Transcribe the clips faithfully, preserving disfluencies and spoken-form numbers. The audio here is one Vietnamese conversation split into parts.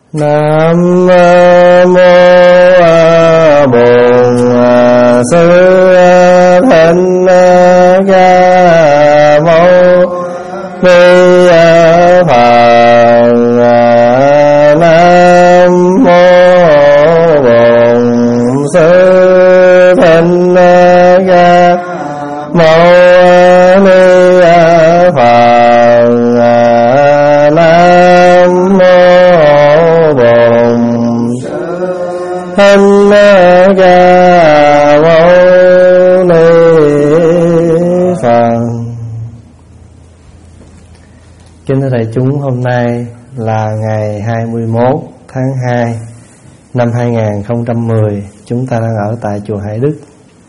Nam mô Bổn Sư Thích Ca Mâu Ni Phật. Nam mô Bổn Sư Thích Ca Mâu Ni Phật. Nam mô Bổn Thích Ca Mâu Ni Phật. Kính thưa đại chúng, hôm nay là ngày hai mươi mốt tháng hai năm hai nghìn không trăm mười. Chúng ta đang ở tại chùa Hải Đức.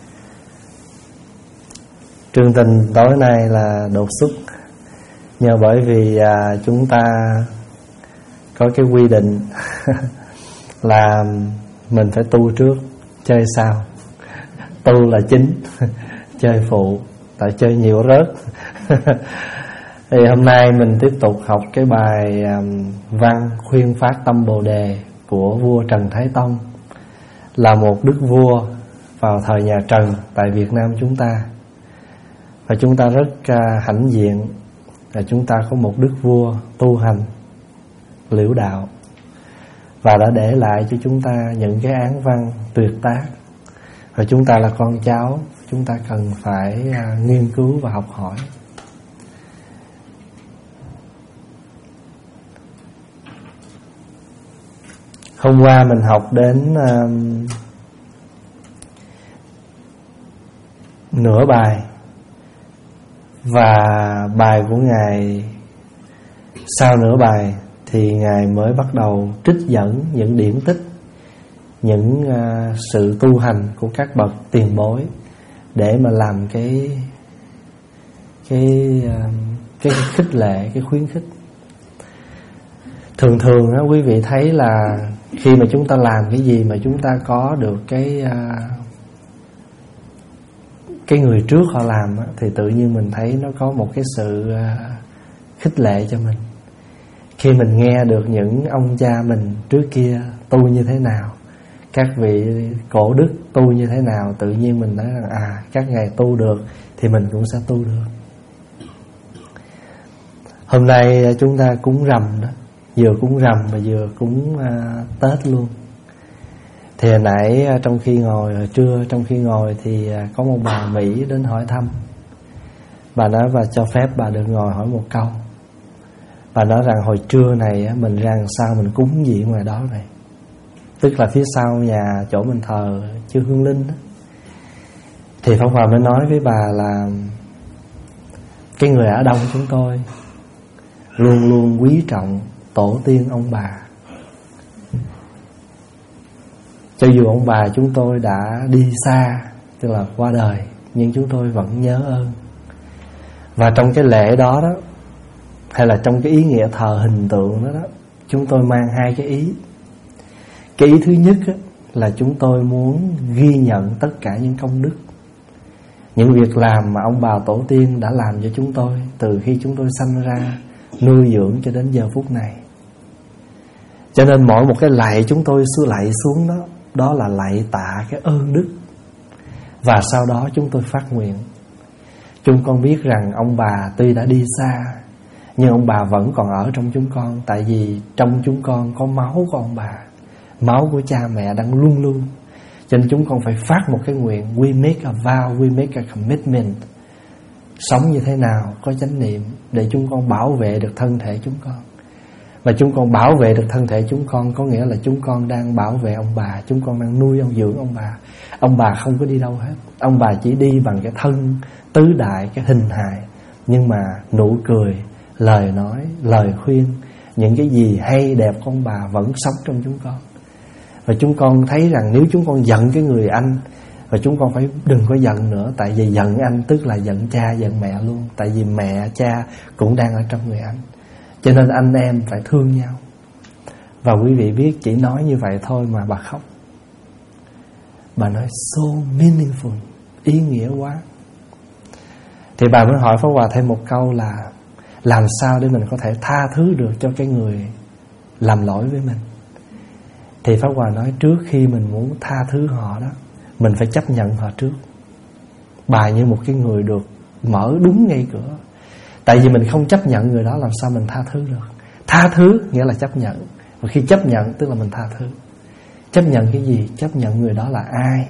Chương trình tối nay là đột xuất, nhờ bởi vì à, chúng ta có cái quy định là mình phải tu trước, chơi sau. Tu là chính, chơi phụ, tại chơi nhiều rớt. Thì hôm nay mình tiếp tục học cái bài um, văn khuyên phát tâm Bồ Đề của vua Trần Thái Tông, là một đức vua vào thời nhà Trần tại Việt Nam chúng ta. Và chúng ta rất uh, hãnh diện là chúng ta có một đức vua tu hành liễu đạo, và đã để lại cho chúng ta những cái án văn tuyệt tác. Và chúng ta là con cháu, chúng ta cần phải uh, nghiên cứu và học hỏi. Hôm qua mình học đến um, nửa bài, và bài của Ngài sau nửa bài thì Ngài mới bắt đầu trích dẫn những điển tích, những uh, sự tu hành của các bậc tiền bối để mà làm cái cái uh, cái khích lệ, cái khuyến khích. Thường thường á, quý vị thấy là khi mà chúng ta làm cái gì mà chúng ta có được cái uh, cái người trước họ làm á, thì tự nhiên mình thấy nó có một cái sự uh, khích lệ cho mình. Khi mình nghe được những ông cha mình trước kia tu như thế nào, các vị cổ đức tu như thế nào, tự nhiên mình nói rằng à, các ngài tu được thì mình cũng sẽ tu được. Hôm nay chúng ta cúng rằm đó, vừa cúng rằm mà vừa cúng uh, Tết luôn. Thì hồi nãy uh, trong khi ngồi, hồi trưa trong khi ngồi thì uh, có một bà Mỹ đến hỏi thăm. Bà nói bà cho phép bà được ngồi hỏi một câu. Bà nói rằng hồi trưa này uh, mình ra làm sao mình cúng gì ngoài đó này. Tức là phía sau nhà chỗ mình thờ chư Hương Linh đó. Thì Pháp Hòa mới nói với bà là cái người Á Đông chúng tôi luôn luôn quý trọng tổ tiên ông bà. Cho dù ông bà chúng tôi đã đi xa, tức là qua đời, nhưng chúng tôi vẫn nhớ ơn. Và trong cái lễ đó đó, hay là trong cái ý nghĩa thờ hình tượng đó đó, chúng tôi mang hai cái ý. Cái ý thứ nhất đó, là chúng tôi muốn ghi nhận tất cả những công đức, những việc làm mà ông bà tổ tiên đã làm cho chúng tôi từ khi chúng tôi sanh ra, nuôi dưỡng cho đến giờ phút này. Cho nên mỗi một cái lạy chúng tôi xưa lạy xuống đó, đó là lạy tạ cái ơn đức. Và sau đó chúng tôi phát nguyện, chúng con biết rằng ông bà tuy đã đi xa, nhưng ông bà vẫn còn ở trong chúng con. Tại vì trong chúng con có máu của ông bà, máu của cha mẹ đang luôn luôn. Cho nên chúng con phải phát một cái nguyện. We make a vow, we make a commitment. Sống như thế nào, có chánh niệm, để chúng con bảo vệ được thân thể chúng con. Và chúng con bảo vệ được thân thể chúng con có nghĩa là chúng con đang bảo vệ ông bà, chúng con đang nuôi ông dưỡng ông bà. Ông bà không có đi đâu hết. Ông bà chỉ đi bằng cái thân tứ đại, cái hình hài, nhưng mà nụ cười, lời nói, lời khuyên, những cái gì hay đẹp của ông bà vẫn sống trong chúng con. Và chúng con thấy rằng nếu chúng con giận cái người anh, và chúng con phải đừng có giận nữa. Tại vì giận anh tức là giận cha, giận mẹ luôn. Tại vì mẹ, cha cũng đang ở trong người anh. Cho nên anh em phải thương nhau. Và quý vị biết, chỉ nói như vậy thôi mà bà khóc. Bà nói so meaningful, ý nghĩa quá. Thì bà mới hỏi Pháp Hòa thêm một câu là làm sao để mình có thể tha thứ được cho cái người làm lỗi với mình. Thì Pháp Hòa nói trước khi mình muốn tha thứ họ đó, mình phải chấp nhận họ trước. Bà như một cái người được mở đúng ngay cửa. Tại vì mình không chấp nhận người đó, làm sao mình tha thứ được. Tha thứ nghĩa là chấp nhận. Và khi chấp nhận tức là mình tha thứ. Chấp nhận cái gì? Chấp nhận người đó là ai.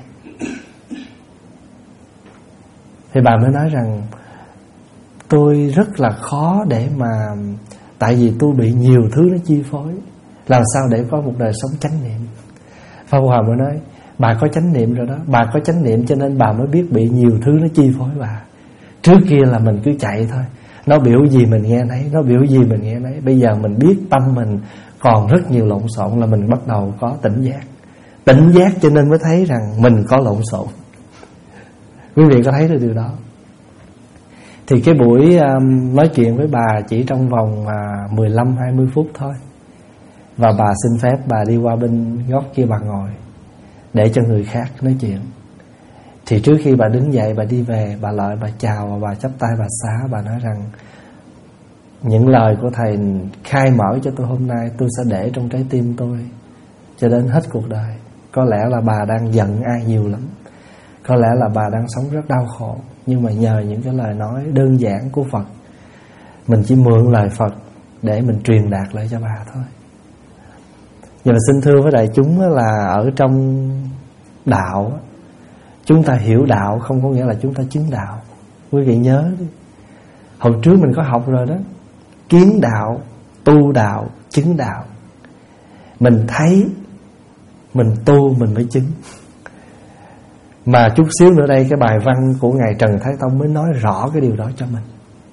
Thì bà mới nói rằng tôi rất là khó để mà, tại vì tôi bị nhiều thứ nó chi phối, làm sao để có một đời sống chánh niệm. Pháp Hòa mới nói bà có chánh niệm rồi đó. Bà có chánh niệm cho nên bà mới biết bị nhiều thứ nó chi phối bà. Trước kia là mình cứ chạy thôi, nó biểu gì mình nghe nấy, nó biểu gì mình nghe nấy. Bây giờ mình biết tâm mình còn rất nhiều lộn xộn, là mình bắt đầu có tỉnh giác. Tỉnh giác cho nên mới thấy rằng mình có lộn xộn. Quý vị có thấy được điều đó? Thì cái buổi um, nói chuyện với bà chỉ trong vòng uh, mười lăm hai mươi phút thôi. Và bà xin phép bà đi qua bên góc kia bà ngồi, để cho người khác nói chuyện. Thì trước khi bà đứng dậy bà đi về, bà lại bà chào và bà chắp tay bà xá. Bà nói rằng những lời của Thầy khai mở cho tôi hôm nay, tôi sẽ để trong trái tim tôi cho đến hết cuộc đời. Có lẽ là bà đang giận ai nhiều lắm, có lẽ là bà đang sống rất đau khổ, nhưng mà nhờ những cái lời nói đơn giản của Phật, mình chỉ mượn lời Phật để mình truyền đạt lại cho bà thôi. Nhưng mà xin thưa với đại chúng là ở trong đạo, chúng ta hiểu đạo không có nghĩa là chúng ta chứng đạo. Quý vị nhớ đi, hồi trước mình có học rồi đó. Kiến đạo, tu đạo, chứng đạo. Mình thấy, mình tu mình mới chứng. Mà chút xíu nữa đây cái bài văn của Ngài Trần Thái Tông mới nói rõ cái điều đó cho mình.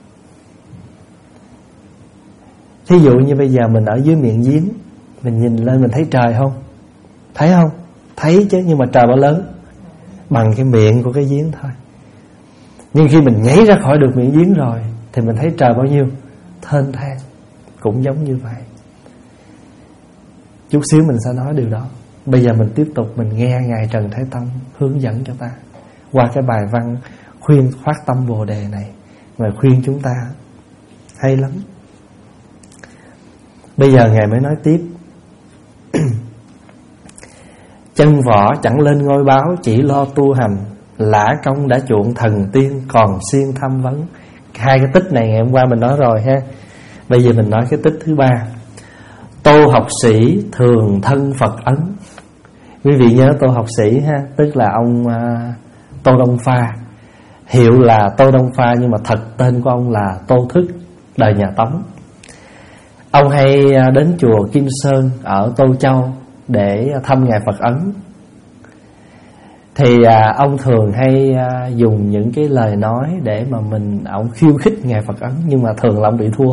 Thí dụ như bây giờ mình ở dưới miệng giếng, mình nhìn lên mình thấy trời không? Thấy không? Thấy chứ, nhưng mà trời bao lớn? Bằng cái miệng của cái giếng thôi. Nhưng khi mình nhảy ra khỏi được miệng giếng rồi thì mình thấy trời bao nhiêu? Thênh thang. Cũng giống như vậy. Chút xíu mình sẽ nói điều đó. Bây giờ mình tiếp tục mình nghe Ngài Trần Thái Tông hướng dẫn cho ta qua cái bài văn khuyên phát tâm Bồ Đề này, mà khuyên chúng ta hay lắm. Bây giờ Ngài mới nói tiếp. Chân võ chẳng lên ngôi báo, chỉ lo tu hành. Lã công đã chuộng thần tiên, còn siêng tham vấn. Hai cái tích này ngày hôm qua mình nói rồi ha. Bây giờ mình nói cái tích thứ ba. Tô học sĩ thường thân Phật ấn. Quý vị nhớ Tô học sĩ ha, tức là ông uh, Tô Đông Pha. Hiệu là Tô Đông Pha, nhưng mà thật tên của ông là Tô Thức, đời nhà Tống. Ông hay đến chùa Kim Sơn ở Tô Châu để thăm Ngài Phật ấn. Thì à, ông thường hay à, dùng những cái lời nói để mà mình, ông khiêu khích Ngài Phật ấn, nhưng mà thường là ông bị thua.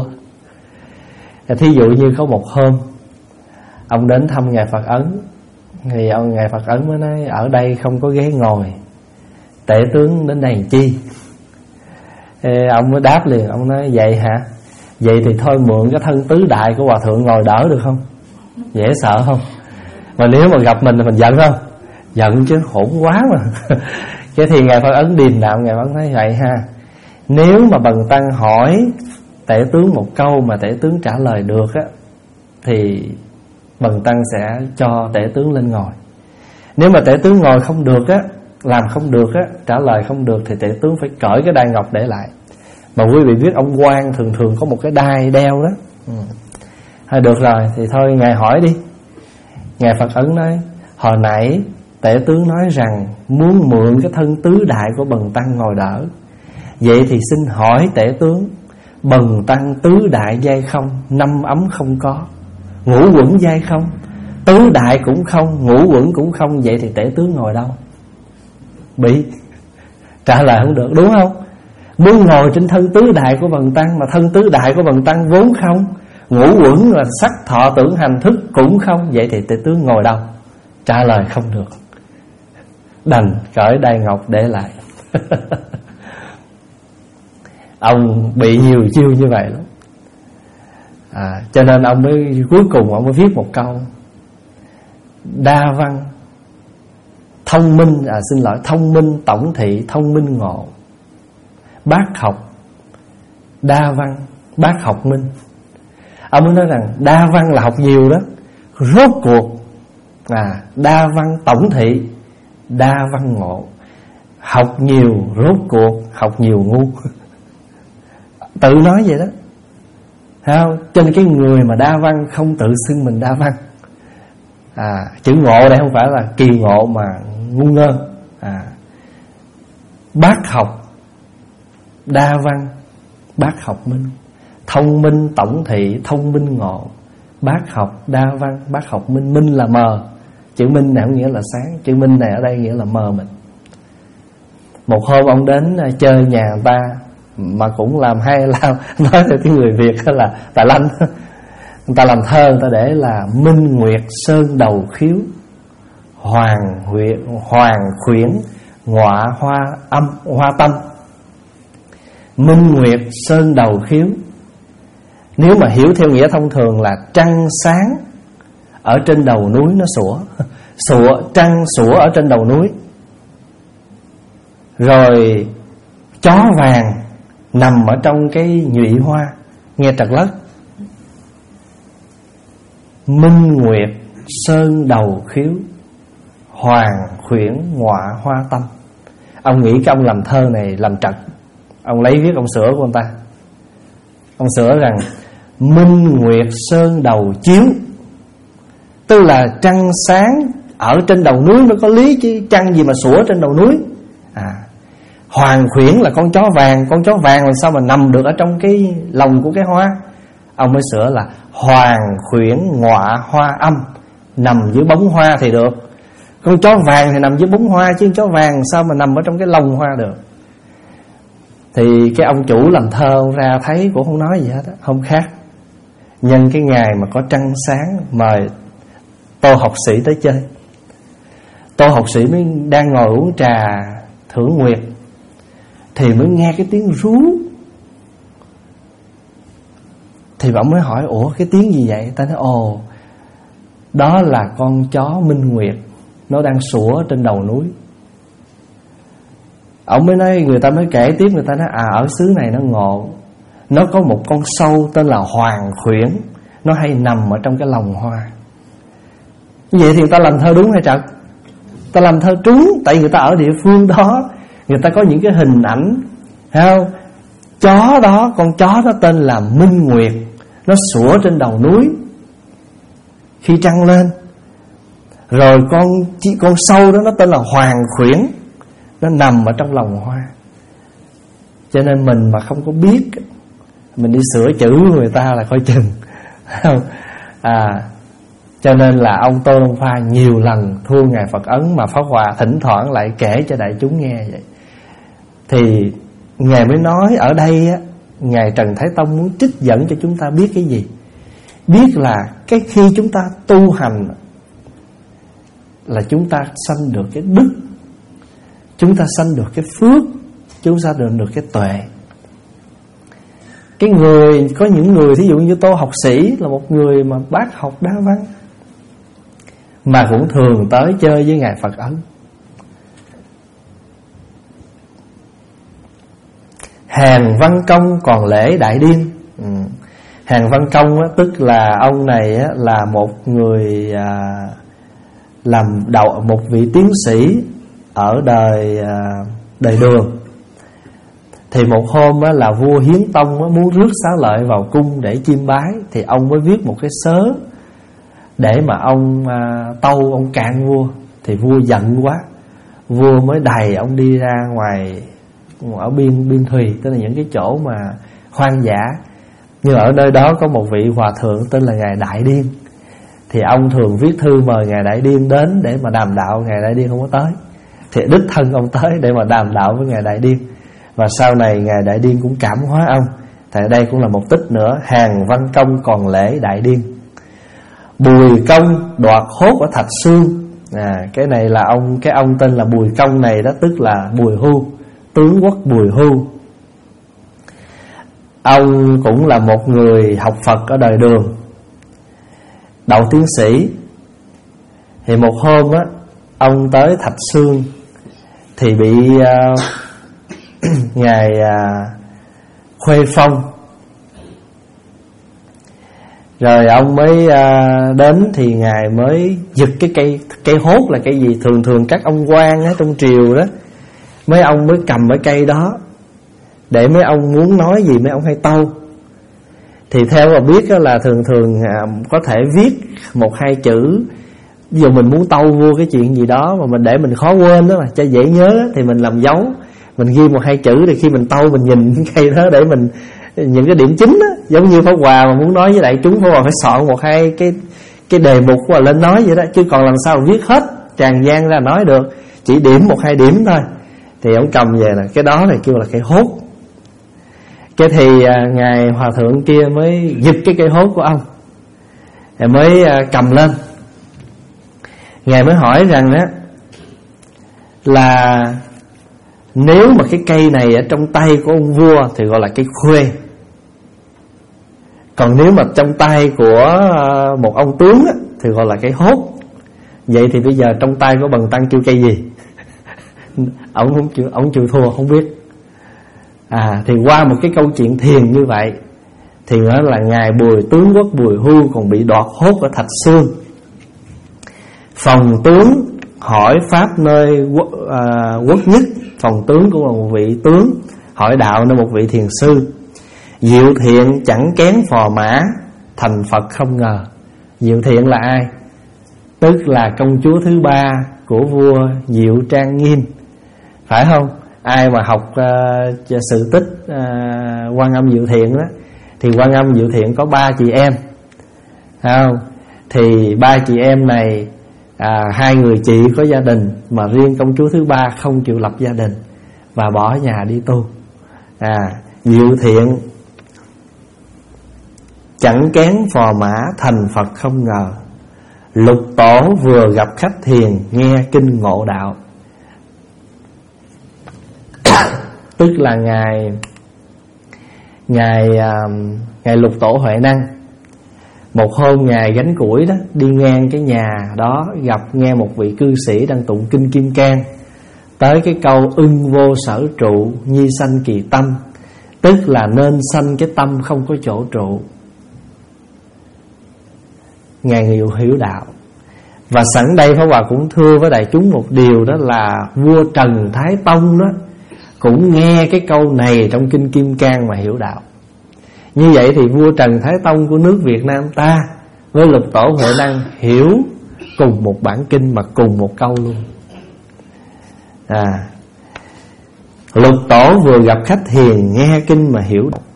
Thí dụ như có một hôm ông đến thăm Ngài Phật ấn, thì ông Ngài Phật ấn mới nói ở đây không có ghế ngồi, tể tướng đến đây làm chi? Thì ông mới đáp liền, ông nói vậy hả? Vậy thì thôi mượn cái thân tứ đại của hòa thượng ngồi đỡ được không? Dễ sợ không? Mà nếu mà gặp mình thì mình giận không? Giận chứ, hỗn quá mà. Cái thì Ngài Phật ấn điềm đạm, Ngài Phật nói vậy ha, nếu mà bần tăng hỏi tể tướng một câu mà tể tướng trả lời được á, thì bần tăng sẽ cho tể tướng lên ngồi. Nếu mà tể tướng ngồi không được á, làm không được á, trả lời không được, thì tể tướng phải cởi cái đai ngọc để lại. Mà quý vị biết ông quan thường thường có một cái đai đeo đó. ừ. Thôi được rồi, thì thôi Ngài hỏi đi. Ngài Phật ấn nói hồi nãy tể tướng nói rằng muốn mượn cái thân tứ đại của bần tăng ngồi đỡ. Vậy thì xin hỏi tể tướng, bần tăng tứ đại giai không, năm ấm không có, ngũ quẩn giai không, tứ đại cũng không, ngũ quẩn cũng không, vậy thì tể tướng ngồi đâu? Bị trả lời không được, đúng không? Muốn ngồi trên thân tứ đại của bần tăng, mà thân tứ đại của bần tăng vốn không, ngũ quẩn là sắc thọ tưởng hành thức cũng không, vậy thì tể tướng ngồi đâu? Trả lời không được, đành cởi đai ngọc để lại. Ông bị nhiều chiêu như vậy lắm. à, Cho nên ông mới cuối cùng ông mới viết một câu đa văn thông minh, à xin lỗi thông minh tổng thị, thông minh ngộ, bác học đa văn, bác học minh. Ông mới nói rằng đa văn là học nhiều đó, rốt cuộc à, đa văn tổng thị, đa văn ngộ. Học nhiều rốt cuộc học nhiều ngu. Tự nói vậy đó, thấy không? Cho nên cái người mà đa văn không tự xưng mình đa văn. à, Chữ ngộ đây không phải là kỳ ngộ mà ngu ngơ. à, Bác học đa văn, bác học minh. Thông minh tổng thị, thông minh ngộ. Bác học đa văn, bác học minh. Minh là mờ. Chữ minh này không nghĩa là sáng. Chữ minh này ở đây nghĩa là mờ mịt. Một hôm ông đến chơi nhà người ta, mà cũng làm hay làm, nói theo cái người Việt là tài lanh. Người ta làm thơ, người ta để là minh nguyệt sơn đầu khiếu, hoàng huyện hoàng khuyển ngọa hoa âm hoa tâm. Minh nguyệt sơn đầu khiếu, nếu mà hiểu theo nghĩa thông thường là trăng sáng ở trên đầu núi nó sủa. Sủa, trăng sủa ở trên đầu núi. Rồi chó vàng nằm ở trong cái nhụy hoa, nghe trật lất. Minh nguyệt sơn đầu khiếu, hoàng khuyển ngọa hoa tâm. Ông nghĩ cái ông làm thơ này làm trật. Ông lấy viết ông sửa của ông ta. Ông sửa rằng minh nguyệt sơn đầu chiếu, tức là trăng sáng ở trên đầu núi nó có lý, chứ trăng gì mà sủa trên đầu núi. à, Hoàng khuyển là con chó vàng. Con chó vàng làm sao mà nằm được ở trong cái lồng của cái hoa. Ông mới sửa là hoàng khuyển ngọa hoa âm, nằm dưới bóng hoa thì được. Con chó vàng thì nằm dưới bóng hoa, chứ chó vàng sao mà nằm ở trong cái lồng hoa được. Thì cái ông chủ làm thơ ông ra thấy cũng không nói gì hết á. Không khác, nhân cái ngày mà có trăng sáng mời Tô học sĩ tới chơi. Tô học sĩ mới đang ngồi uống trà thưởng nguyệt, thì mới nghe cái tiếng rú. Thì ông mới hỏi ủa cái tiếng gì vậy? Ta nói ồ, đó là con chó Minh Nguyệt, nó đang sủa trên đầu núi. Ông mới nói, người ta mới kể tiếp, người ta nói à ở xứ này nó ngộ, nó có một con sâu tên là hoàng khuyển, nó hay nằm ở trong cái lồng hoa. Vậy thì người ta làm thơ đúng hay trật? Ta làm thơ trúng, tại người ta ở địa phương đó, người ta có những cái hình ảnh, thấy không? Chó đó, con chó đó tên là Minh Nguyệt, nó sủa trên đầu núi khi trăng lên. Rồi con con sâu đó nó tên là hoàng khuyển, nó nằm ở trong lồng hoa. Cho nên mình mà không có biết, mình đi sửa chữ của người ta là coi chừng. à, Cho nên là ông Tô Đông Pha nhiều lần thua Ngài Phật Ấn, mà Pháp Hòa thỉnh thoảng lại kể cho đại chúng nghe vậy. Thì Ngài mới nói ở đây á, Ngài Trần Thái Tông muốn trích dẫn cho chúng ta biết cái gì? Biết là cái khi chúng ta tu hành là chúng ta sanh được cái đức, chúng ta sanh được cái phước, chúng ta được được cái tuệ. Cái người, có những người thí dụ như Tô học sĩ là một người mà bác học đa văn, mà cũng thường tới chơi với Ngài Phật Ấn. Hàng Văn Công còn lễ Đại Điên. ừ. Hàng Văn Công á, tức là ông này á, là một người à, làm đầu một vị tiến sĩ ở đời à, đời Đường. Thì một hôm á, là vua Hiến Tông á, muốn rước Xá Lợi vào cung để chiêm bái, thì ông mới viết một cái sớ để mà ông à, tâu ông cạn vua. Thì vua giận quá, vua mới đày ông đi ra ngoài ở biên biên thùy, tức là những cái chỗ mà hoang dã. Nhưng ở nơi đó có một vị hòa thượng tên là Ngài Đại Điên. Thì ông thường viết thư mời Ngài Đại Điên đến để mà đàm đạo. Ngài Đại Điên không có tới, thì đích thân ông tới để mà đàm đạo với Ngài Đại Điên. Và sau này Ngài Đại Điên cũng cảm hóa ông. Thì đây cũng là một tích nữa. Hàng Văn Công còn lễ Đại Điên. Bùi Công đoạt hốt ở Thạch Xương. à, Cái này là ông Cái ông tên là Bùi Công này đó, tức là Bùi Hưu, tướng quốc Bùi Hưu. Ông cũng là một người học Phật ở đời Đường, đậu tiến sĩ. Thì một hôm á, ông tới Thạch Xương thì bị uh, Ngài uh, Khuê Phong Rồi ông mới à, đến thì ngài mới giật cái cây cây hốt là cây gì, thường thường các ông quan á trong triều đó, mấy ông mới cầm cái cây đó để mấy ông muốn nói gì mấy ông hay tâu. Thì theo mà biết đó là thường thường à, có thể viết một hai chữ. Ví dụ mình muốn tâu vua cái chuyện gì đó mà mình để mình khó quên đó mà cho dễ nhớ đó, thì mình làm dấu, mình ghi một hai chữ, thì khi mình tâu mình nhìn cái cây đó để mình những cái điểm chính đó. Giống như Pháp Hòa mà muốn nói với đại chúng, Pháp Hòa phải soạn một hai cái cái đề mục và lên nói vậy đó, chứ còn làm sao viết hết tràn gian ra nói được, chỉ điểm một hai điểm thôi. Thì ông cầm về là cái đó này kêu là cây hốt. Cái thì à, ngài hòa thượng kia mới giật cái cây hốt của ông, rồi mới à, cầm lên. Ngài mới hỏi rằng á là nếu mà cái cây này ở trong tay của ông vua thì gọi là cây khuê, còn nếu mà trong tay của một ông tướng á, thì gọi là cây hốt. Vậy thì bây giờ trong tay của Bần Tăng kêu cây gì? Ông không chịu, ông chịu thua không biết. À thì qua một cái câu chuyện thiền như vậy thì nói là ngài Bùi tướng quốc Bùi Hưu còn bị đoạt hốt ở Thạch Xương. Phòng tướng hỏi pháp nơi quốc, à, quốc nhất. Phòng tướng cũng là một vị tướng, hỏi đạo nơi một vị thiền sư. Diệu Thiện chẳng kén phò mã, thành Phật không ngờ. Diệu Thiện là ai? Tức là công chúa thứ ba của vua Diệu Trang Nghiêm, phải không? Ai mà học uh, sự tích uh, Quan Âm Diệu Thiện đó, thì Quan Âm Diệu Thiện có ba chị em, phải không? Thì ba chị em này à, hai người chị có gia đình, mà riêng công chúa thứ ba không chịu lập gia đình và bỏ nhà đi tu. À, Diệu Thiện chẳng kén phò mã, thành Phật không ngờ. Lục tổ vừa gặp khách thiền, nghe kinh ngộ đạo. Tức là ngài ngài ngài Lục Tổ Huệ Năng, một hôm ngài gánh củi đó, đi ngang cái nhà đó, gặp nghe một vị cư sĩ đang tụng kinh Kim Cang, tới cái câu ưng vô sở trụ, nhi sanh kỳ tâm, tức là nên sanh cái tâm không có chỗ trụ. Ngài hiểu hiểu đạo. Và sẵn đây Pháp Hòa cũng thưa với đại chúng một điều, đó là vua Trần Thái Tông đó cũng nghe cái câu này trong kinh Kim Cang mà hiểu đạo. Như vậy thì vua Trần Thái Tông của nước Việt Nam ta với Lục Tổ Huệ Năng hiểu cùng một bản kinh mà cùng một câu luôn. À, Lục Tổ vừa gặp khách thiền, nghe kinh mà hiểu đạo.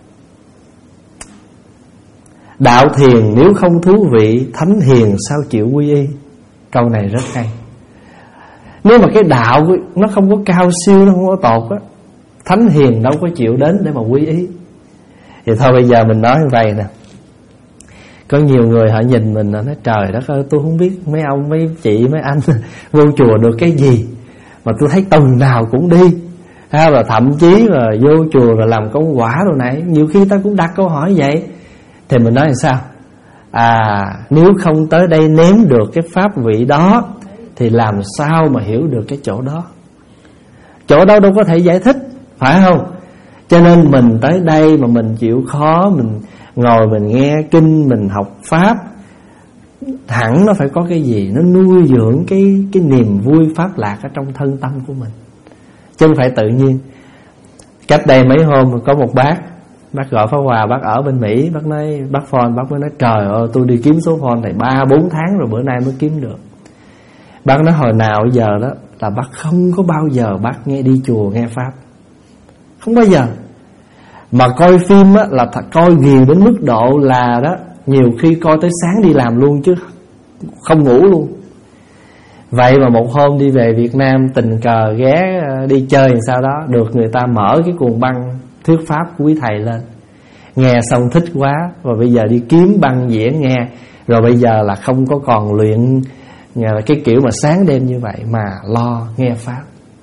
Đạo thiền nếu không thú vị, thánh hiền sao chịu quy y. Câu này rất hay. Nếu mà cái đạo nó không có cao siêu, nó không có tột á, thánh hiền đâu có chịu đến để mà quy y. Thì thôi bây giờ mình nói như vậy nè. Có nhiều người họ nhìn mình nói trời đất ơi, tôi không biết mấy ông, mấy chị, mấy anh vô chùa được cái gì mà tôi thấy tuần nào cũng đi ha, và thậm chí là vô chùa rồi làm công quả đồ này. Nhiều khi ta cũng đặt câu hỏi vậy. Thì mình nói là sao? À, nếu không tới đây nếm được cái pháp vị đó thì làm sao mà hiểu được cái chỗ đó? Chỗ đó đâu có thể giải thích, phải không? Cho nên mình tới đây mà mình chịu khó, mình ngồi mình nghe kinh, mình học pháp, hẳn nó phải có cái gì nó nuôi dưỡng cái cái niềm vui pháp lạc ở trong thân tâm của mình, chứ không phải tự nhiên. Cách đây mấy hôm có một bác, bác gọi Pháp Hòa, bác ở bên Mỹ, bác nói, bác phone, bác mới nói trời ơi, tôi đi kiếm số phone này ba bốn tháng rồi, bữa nay mới kiếm được. Bác nói hồi nào giờ đó là bác không có bao giờ bác nghe đi chùa nghe pháp, không bao giờ. Mà coi phim á, là coi ghiền đến mức độ là đó, nhiều khi coi tới sáng đi làm luôn chứ không ngủ luôn. Vậy mà một hôm đi về Việt Nam tình cờ ghé đi chơi làm sao đó, được người ta mở cái cuồng băng thuyết pháp của quý thầy lên, nghe xong thích quá, và bây giờ đi kiếm băng diễn nghe. Rồi bây giờ là không có còn luyện cái kiểu mà sáng đêm như vậy, mà lo nghe pháp.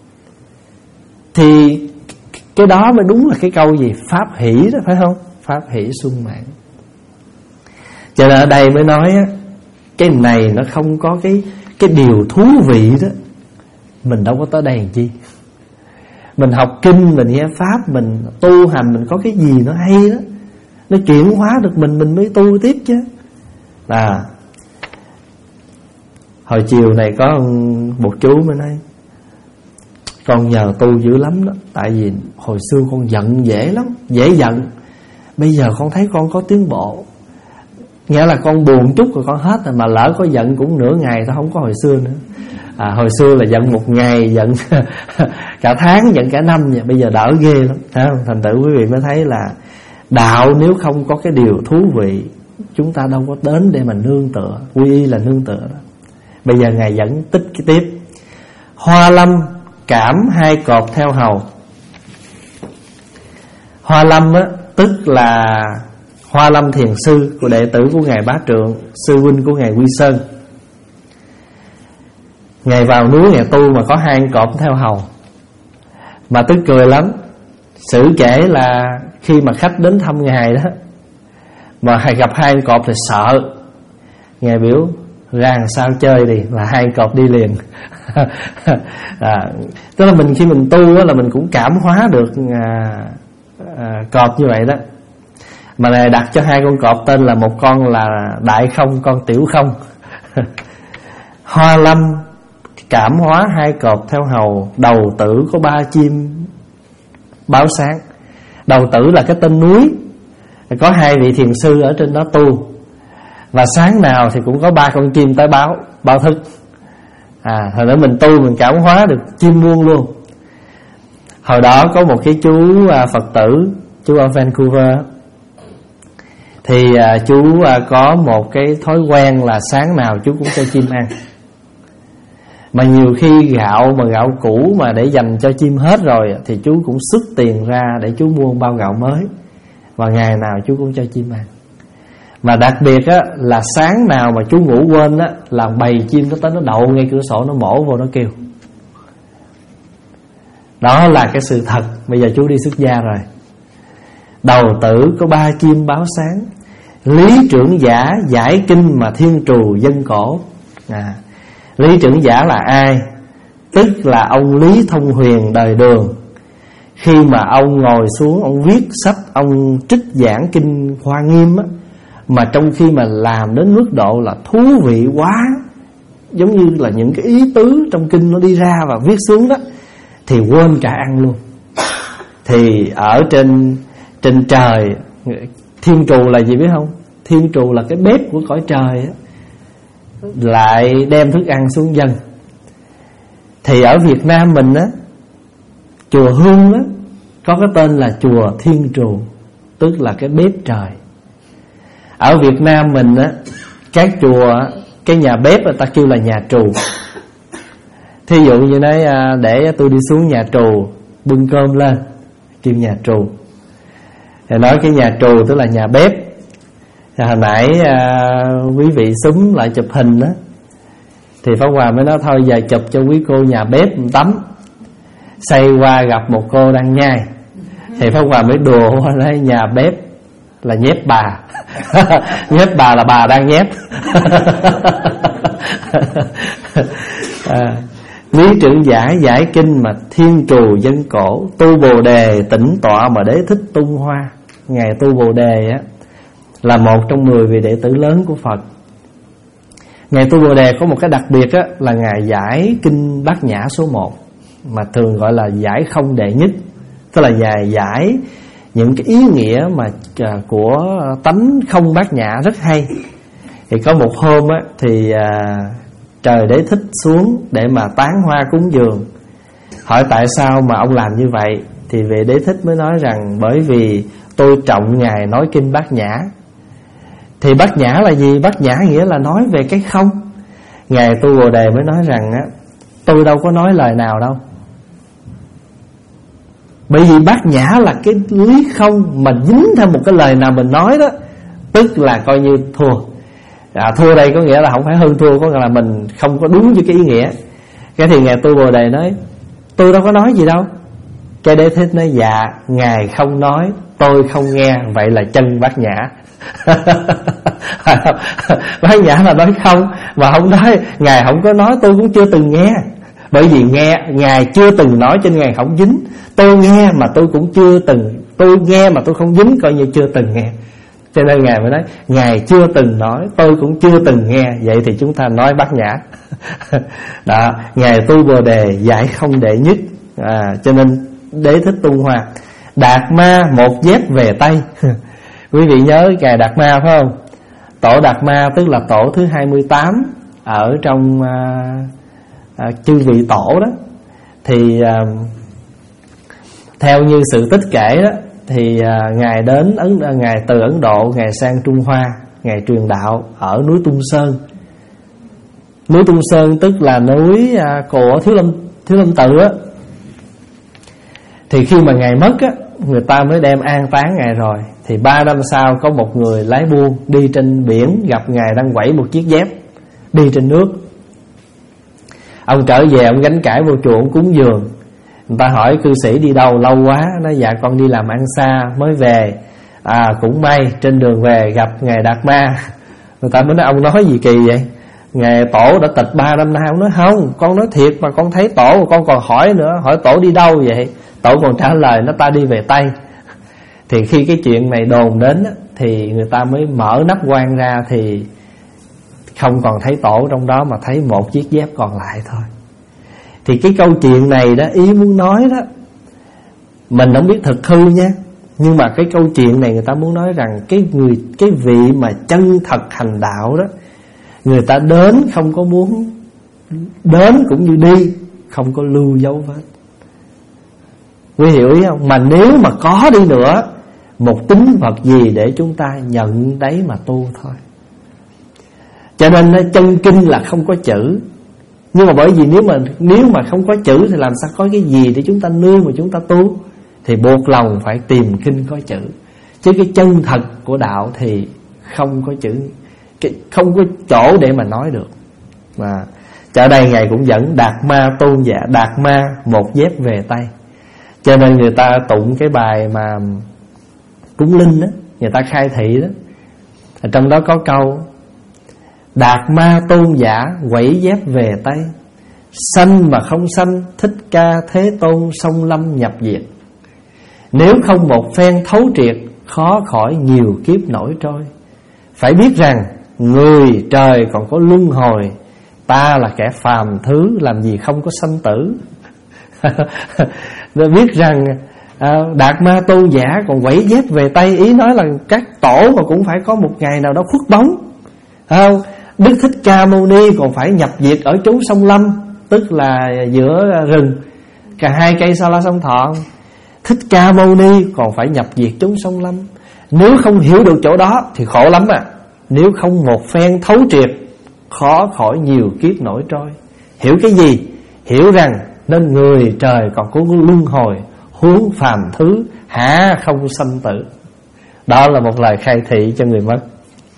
Thì cái đó mới đúng là cái câu gì? Pháp hỷ đó, phải không? Pháp hỷ sung mãn. Cho nên ở đây mới nói á, cái này nó không có cái cái điều thú vị đó, mình đâu có tới đây làm chi. Mình học kinh, mình nghe pháp, mình tu hành, mình có cái gì nó hay đó, nó chuyển hóa được mình, mình mới tu tiếp chứ. À, hồi chiều này có một chú mới nói con nhờ tu dữ lắm đó. Tại vì hồi xưa con giận dễ lắm, dễ giận. Bây giờ con thấy con có tiến bộ. Nghĩa là con buồn chút rồi con hết rồi. Mà lỡ có giận cũng nửa ngày, tao không có hồi xưa nữa. À, hồi xưa là giận một ngày, giận cả tháng, giận cả năm. Bây giờ đỡ ghê lắm. Thành thử quý vị mới thấy là đạo nếu không có cái điều thú vị, chúng ta đâu có đến để mà nương tựa. Quy y là nương tựa đó. Bây giờ Ngài dẫn tích cái tiếp. Hoa lâm cảm hai cọp theo hầu. Hoa lâm á, tức là Hoa lâm thiền sư của đệ tử của Ngài Bá Trượng, sư huynh của Ngài Quy Sơn. Ngài vào núi Ngài tu mà có hai con cọp theo hầu. Mà tức cười lắm. Sử kể là khi mà khách đến thăm Ngài đó, mà gặp hai con cọp thì sợ. Ngài biểu ra làm sao chơi đi, là hai con cọp đi liền. À, tức là mình khi mình tu đó, là mình cũng cảm hóa được à, à, cọp như vậy đó. Mà này đặt cho hai con cọp tên là một con là Đại Không, con Tiểu Không. Hoa lâm cảm hóa hai cọp theo hầu. Đầu tử có ba chim báo sáng. Đầu tử là cái tên núi, có hai vị thiền sư ở trên đó tu. Và sáng nào thì cũng có ba con chim tới báo, báo thức. À, hồi đó mình tu mình cảm hóa được chim muôn luôn. Hồi đó có một cái chú à, Phật tử, chú ở Vancouver. Thì à, chú à, có một cái thói quen là sáng nào chú cũng cho chim ăn. Mà nhiều khi gạo mà gạo cũ mà để dành cho chim hết rồi, thì chú cũng xuất tiền ra để chú mua bao gạo mới. Và ngày nào chú cũng cho chim ăn. Mà đặc biệt á, là sáng nào mà chú ngủ quên á, là bầy chim nó tới nó đậu ngay cửa sổ, nó mổ vô nó kêu. Đó là cái sự thật. Bây giờ chú đi xuất gia rồi. Đầu tử có ba chim báo sáng. Lý trưởng giả giải kinh mà thiên trù dân cổ. À, Lý trưởng giả là ai? Tức là ông Lý Thông Huyền đời Đường. Khi mà ông ngồi xuống, ông viết sách, ông trích giảng kinh Hoa Nghiêm á, mà trong khi mà làm đến mức độ là thú vị quá, giống như là những cái ý tứ trong kinh nó đi ra và viết xuống đó, thì quên cả ăn luôn. Thì ở trên trên trời, thiên trù là gì biết không? Thiên trù là cái bếp của cõi trời á, lại đem thức ăn xuống dân. Thì ở Việt Nam mình á, chùa Hương á, có cái tên là chùa Thiên Trù, tức là cái bếp trời. Ở Việt Nam mình á, các chùa, cái nhà bếp người ta kêu là nhà trù. Thí dụ như nói để tôi đi xuống nhà trù bưng cơm lên, kêu nhà trù. Thì nói cái nhà trù tức là nhà bếp. Thì hồi nãy à, quý vị xúm lại chụp hình đó, thì Pháp Hòa mới nói thôi giờ chụp cho quý cô nhà bếp một tấm. Xây qua gặp một cô đang nhai, thì Pháp Hòa mới đùa nói nhà bếp là nhép bà. Nhép bà là bà đang nhép. À, Lý trưởng giả giải kinh mà thiên trù dân cổ. Tu Bồ Đề tĩnh tọa mà đế thích tung hoa. Ngài tu Bồ Đề á, là một trong mười vị đệ tử lớn của Phật. Ngài tu Bồ Đề có một cái đặc biệt á, là Ngài giải kinh Bát Nhã số một, mà thường gọi là giải không đệ nhất. Tức là Ngài giải những cái ý nghĩa mà của tánh không Bát Nhã rất hay. Thì có một hôm á, thì à, trời Đế Thích xuống để mà tán hoa cúng dường. Hỏi tại sao mà ông làm như vậy, thì vị Đế Thích mới nói rằng bởi vì tôi trọng Ngài nói kinh Bát Nhã. Thì Bát Nhã là gì? Bát Nhã nghĩa là nói về cái không. Ngài tu Bồ Đề mới nói rằng á, tôi đâu có nói lời nào đâu. Bởi vì Bát Nhã là cái lý không, mà dính thêm một cái lời nào mình nói đó, tức là coi như thua. À, thua đây có nghĩa là không phải hơn thua, có nghĩa là mình không có đúng với cái ý nghĩa. Cái thì Ngài tu Bồ Đề nói tôi đâu có nói gì đâu. Cái Đế Thích nói dạ, Ngài không nói, tôi không nghe, vậy là chân Bát Nhã. Bát Nhã là nói không, mà không nói. Ngài không có nói, tôi cũng chưa từng nghe. Bởi vì nghe Ngài chưa từng nói cho nên Ngài không dính. Tôi nghe mà tôi cũng chưa từng, tôi nghe mà tôi không dính, coi như chưa từng nghe. Cho nên Ngài mới nói Ngài chưa từng nói, tôi cũng chưa từng nghe. Vậy thì chúng ta nói Bát Nhã. Đó, Ngài tu Bồ Đề giải không đệ nhất. à, Cho nên Đế Thích Tuân Hoa Đạt Ma một dép về Tây. Quý vị nhớ Ngài Đạt Ma phải không? Tổ Đạt Ma tức là tổ thứ hai mươi tám ở trong à, à, chư vị tổ đó. Thì à, theo như sự tích kể đó, thì à, Ngài đến Ấn, à, Ngài từ Ấn Độ Ngài sang Trung Hoa, Ngài truyền đạo ở núi Tung Sơn. Núi Tung Sơn tức là núi à, của Thiếu Lâm Thiếu Lâm Tự á. Thì khi mà Ngài mất á, người ta mới đem an táng Ngài rồi. Thì ba năm sau có một người lái buôn đi trên biển, gặp Ngài đang quẩy một chiếc dép đi trên nước. Ông trở về, ông gánh cải vô chùa, ông cúng dường. Người ta hỏi cư sĩ đi đâu lâu quá, nói dạ con đi làm ăn xa mới về. À cũng may trên đường về gặp Ngài Đạt Ma. Người ta mới nói ông nói gì kỳ vậy? Ngài tổ đã tịch ba năm nay. Ông nói không, con nói thiệt mà, con thấy tổ mà con còn hỏi nữa. Hỏi tổ đi đâu vậy? Tổ còn trả lời nó ta đi về Tây. Thì khi cái chuyện này đồn đến á, thì người ta mới mở nắp quan ra, thì không còn thấy tổ trong đó, mà thấy một chiếc dép còn lại thôi. Thì cái câu chuyện này đó, ý muốn nói đó, mình không biết thực hư nha, nhưng mà cái câu chuyện này người ta muốn nói rằng cái người cái vị mà chân thật hành đạo đó, người ta đến không có muốn, đến cũng như đi, không có lưu dấu vết. Quý hiểu ý không? Mà nếu mà có đi nữa, một tín vật gì để chúng ta nhận đấy mà tu thôi. Cho nên chân kinh là không có chữ. Nhưng mà bởi vì nếu mà nếu mà không có chữ thì làm sao có cái gì để chúng ta nương mà chúng ta tu? Thì buộc lòng phải tìm kinh có chữ. Chứ cái chân thật của đạo thì không có chữ, không có chỗ để mà nói được. Mà ở đây Ngài cũng dẫn Đạt Ma tôn giả, Đạt Ma một dép về Tây. Cho nên người ta tụng cái bài mà cúng linh đó, người ta khai thị đó, ở trong đó có câu Đạt Ma tôn giả quẩy dép về Tây, sanh mà không sanh, Thích Ca Thế Tôn sông lâm nhập diệt. Nếu không một phen thấu triệt, khó khỏi nhiều kiếp nổi trôi. Phải biết rằng người trời còn có luân hồi, ta là kẻ phàm thứ, làm gì không có sanh tử. Biết rằng à, Đạt Ma tôn giả còn quẩy dép về Tây. Ý nói là các tổ mà cũng phải có một ngày nào đó khuất bóng, không? Đức Thích Ca Mâu Ni còn phải nhập diệt ở chốn sông Lâm, tức là giữa rừng, cả hai cây Sa La Sông Thọn. Thích Ca Mâu Ni còn phải nhập diệt chốn sông Lâm. Nếu không hiểu được chỗ đó thì khổ lắm à. Nếu không một phen thấu triệt, khó khỏi nhiều kiếp nổi trôi. Hiểu cái gì? Hiểu rằng nên người trời còn có luân hồi, huống phàm thứ, há không sanh tử. Đó là một lời khai thị cho người mất.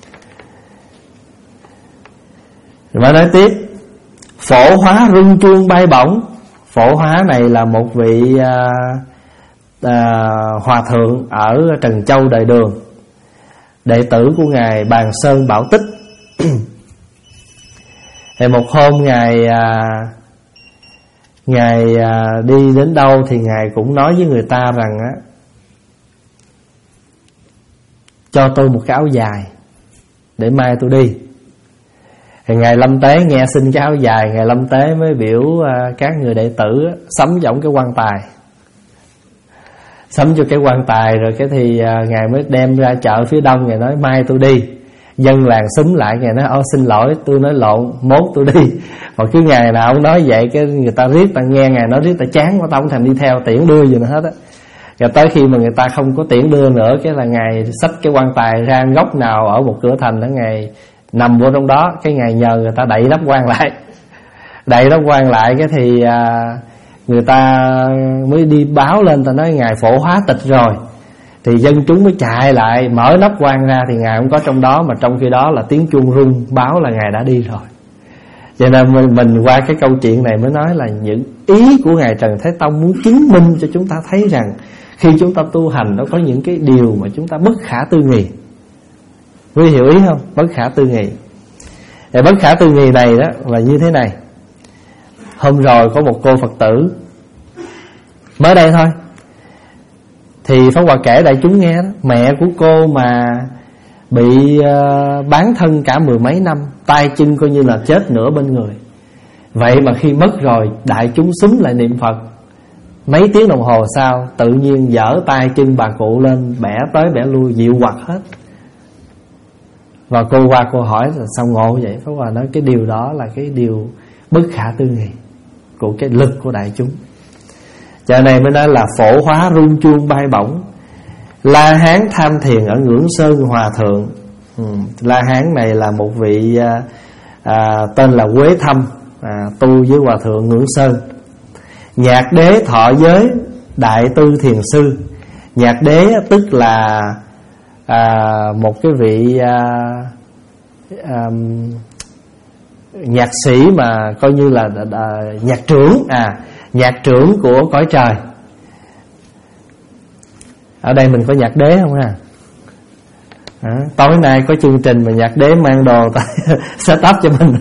Rồi mới nói tiếp, phổ hóa rung chuông bay bổng. Phổ hóa này là một vị à, à, hòa thượng ở Trần Châu Đời Đường, đệ tử của Ngài Bàn Sơn Bảo Tích. Thì một hôm Ngài à, Ngài à, đi đến đâu thì Ngài cũng nói với người ta rằng á, cho tôi một cái áo dài để mai tôi đi. Thì Ngài Lâm Tế nghe xin cái áo dài, Ngài Lâm Tế mới biểu à, các người đệ tử á, sắm cho ổng cái quan tài. Sắm cho cái quan tài rồi cái thì à, Ngài mới đem ra chợ phía đông. Ngài nói mai tôi đi. Dân làng xúm lại, Ngài nói ô xin lỗi, tôi nói lộn, mốt tôi đi. Mà cứ ngày nào ông nói vậy, cái người ta riết ta nghe Ngài nói riết ta chán quá, tao không thèm đi theo tiễn đưa gì nữa hết á. Rồi tới khi mà người ta không có tiễn đưa nữa, cái là Ngài xách cái quan tài ra góc nào ở một cửa thành đó, Ngài nằm vô trong đó. Cái Ngài nhờ người ta đậy nắp quan lại. Đậy nắp quan lại cái thì à, người ta mới đi báo lên, ta nói Ngài phổ hóa tịch rồi. Thì dân chúng mới chạy lại mở nắp quan ra, thì Ngài không có trong đó, mà trong khi đó là tiếng chuông rung báo là Ngài đã đi rồi. Cho nên mình, mình qua cái câu chuyện này mới nói là những ý của Ngài Trần Thái Tông muốn chứng minh cho chúng ta thấy rằng khi chúng ta tu hành nó có những cái điều mà chúng ta bất khả tư nghị. Quý hiểu ý không? Bất khả tư nghị. Thì bất khả tư nghị này đó là như thế này. Hôm rồi có một cô Phật tử mới đây thôi, thì Pháp Hòa kể đại chúng nghe đó, mẹ của cô mà bị uh, bán thân cả mười mấy năm, tay chân coi như là chết nửa bên người. Vậy mà khi mất rồi, đại chúng xúm lại niệm Phật. Mấy tiếng đồng hồ sau, tự nhiên dở tay chân bà cụ lên, bẻ tới bẻ lui, dịu quặt hết. Và cô qua cô hỏi là sao ngộ vậy? Pháp Hòa nói cái điều đó là cái điều bất khả tư nghị của cái lực của đại chúng. Cho nên mới nói là phổ hóa rung chuông bay bổng. La Hán tham thiền ở Ngưỡng Sơn Hòa Thượng. ừ, La Hán này là một vị à, à, tên là Quế Thâm, à, tu với Hòa Thượng Ngưỡng Sơn. Nhạc đế thọ giới đại tư thiền sư. Nhạc đế tức là à, một cái vị à, à, nhạc sĩ mà coi như là à, nhạc trưởng, à nhạc trưởng của cõi trời. Ở đây mình có nhạc đế không ha? À, tối nay có chương trình mà nhạc đế mang đồ set up cho mình.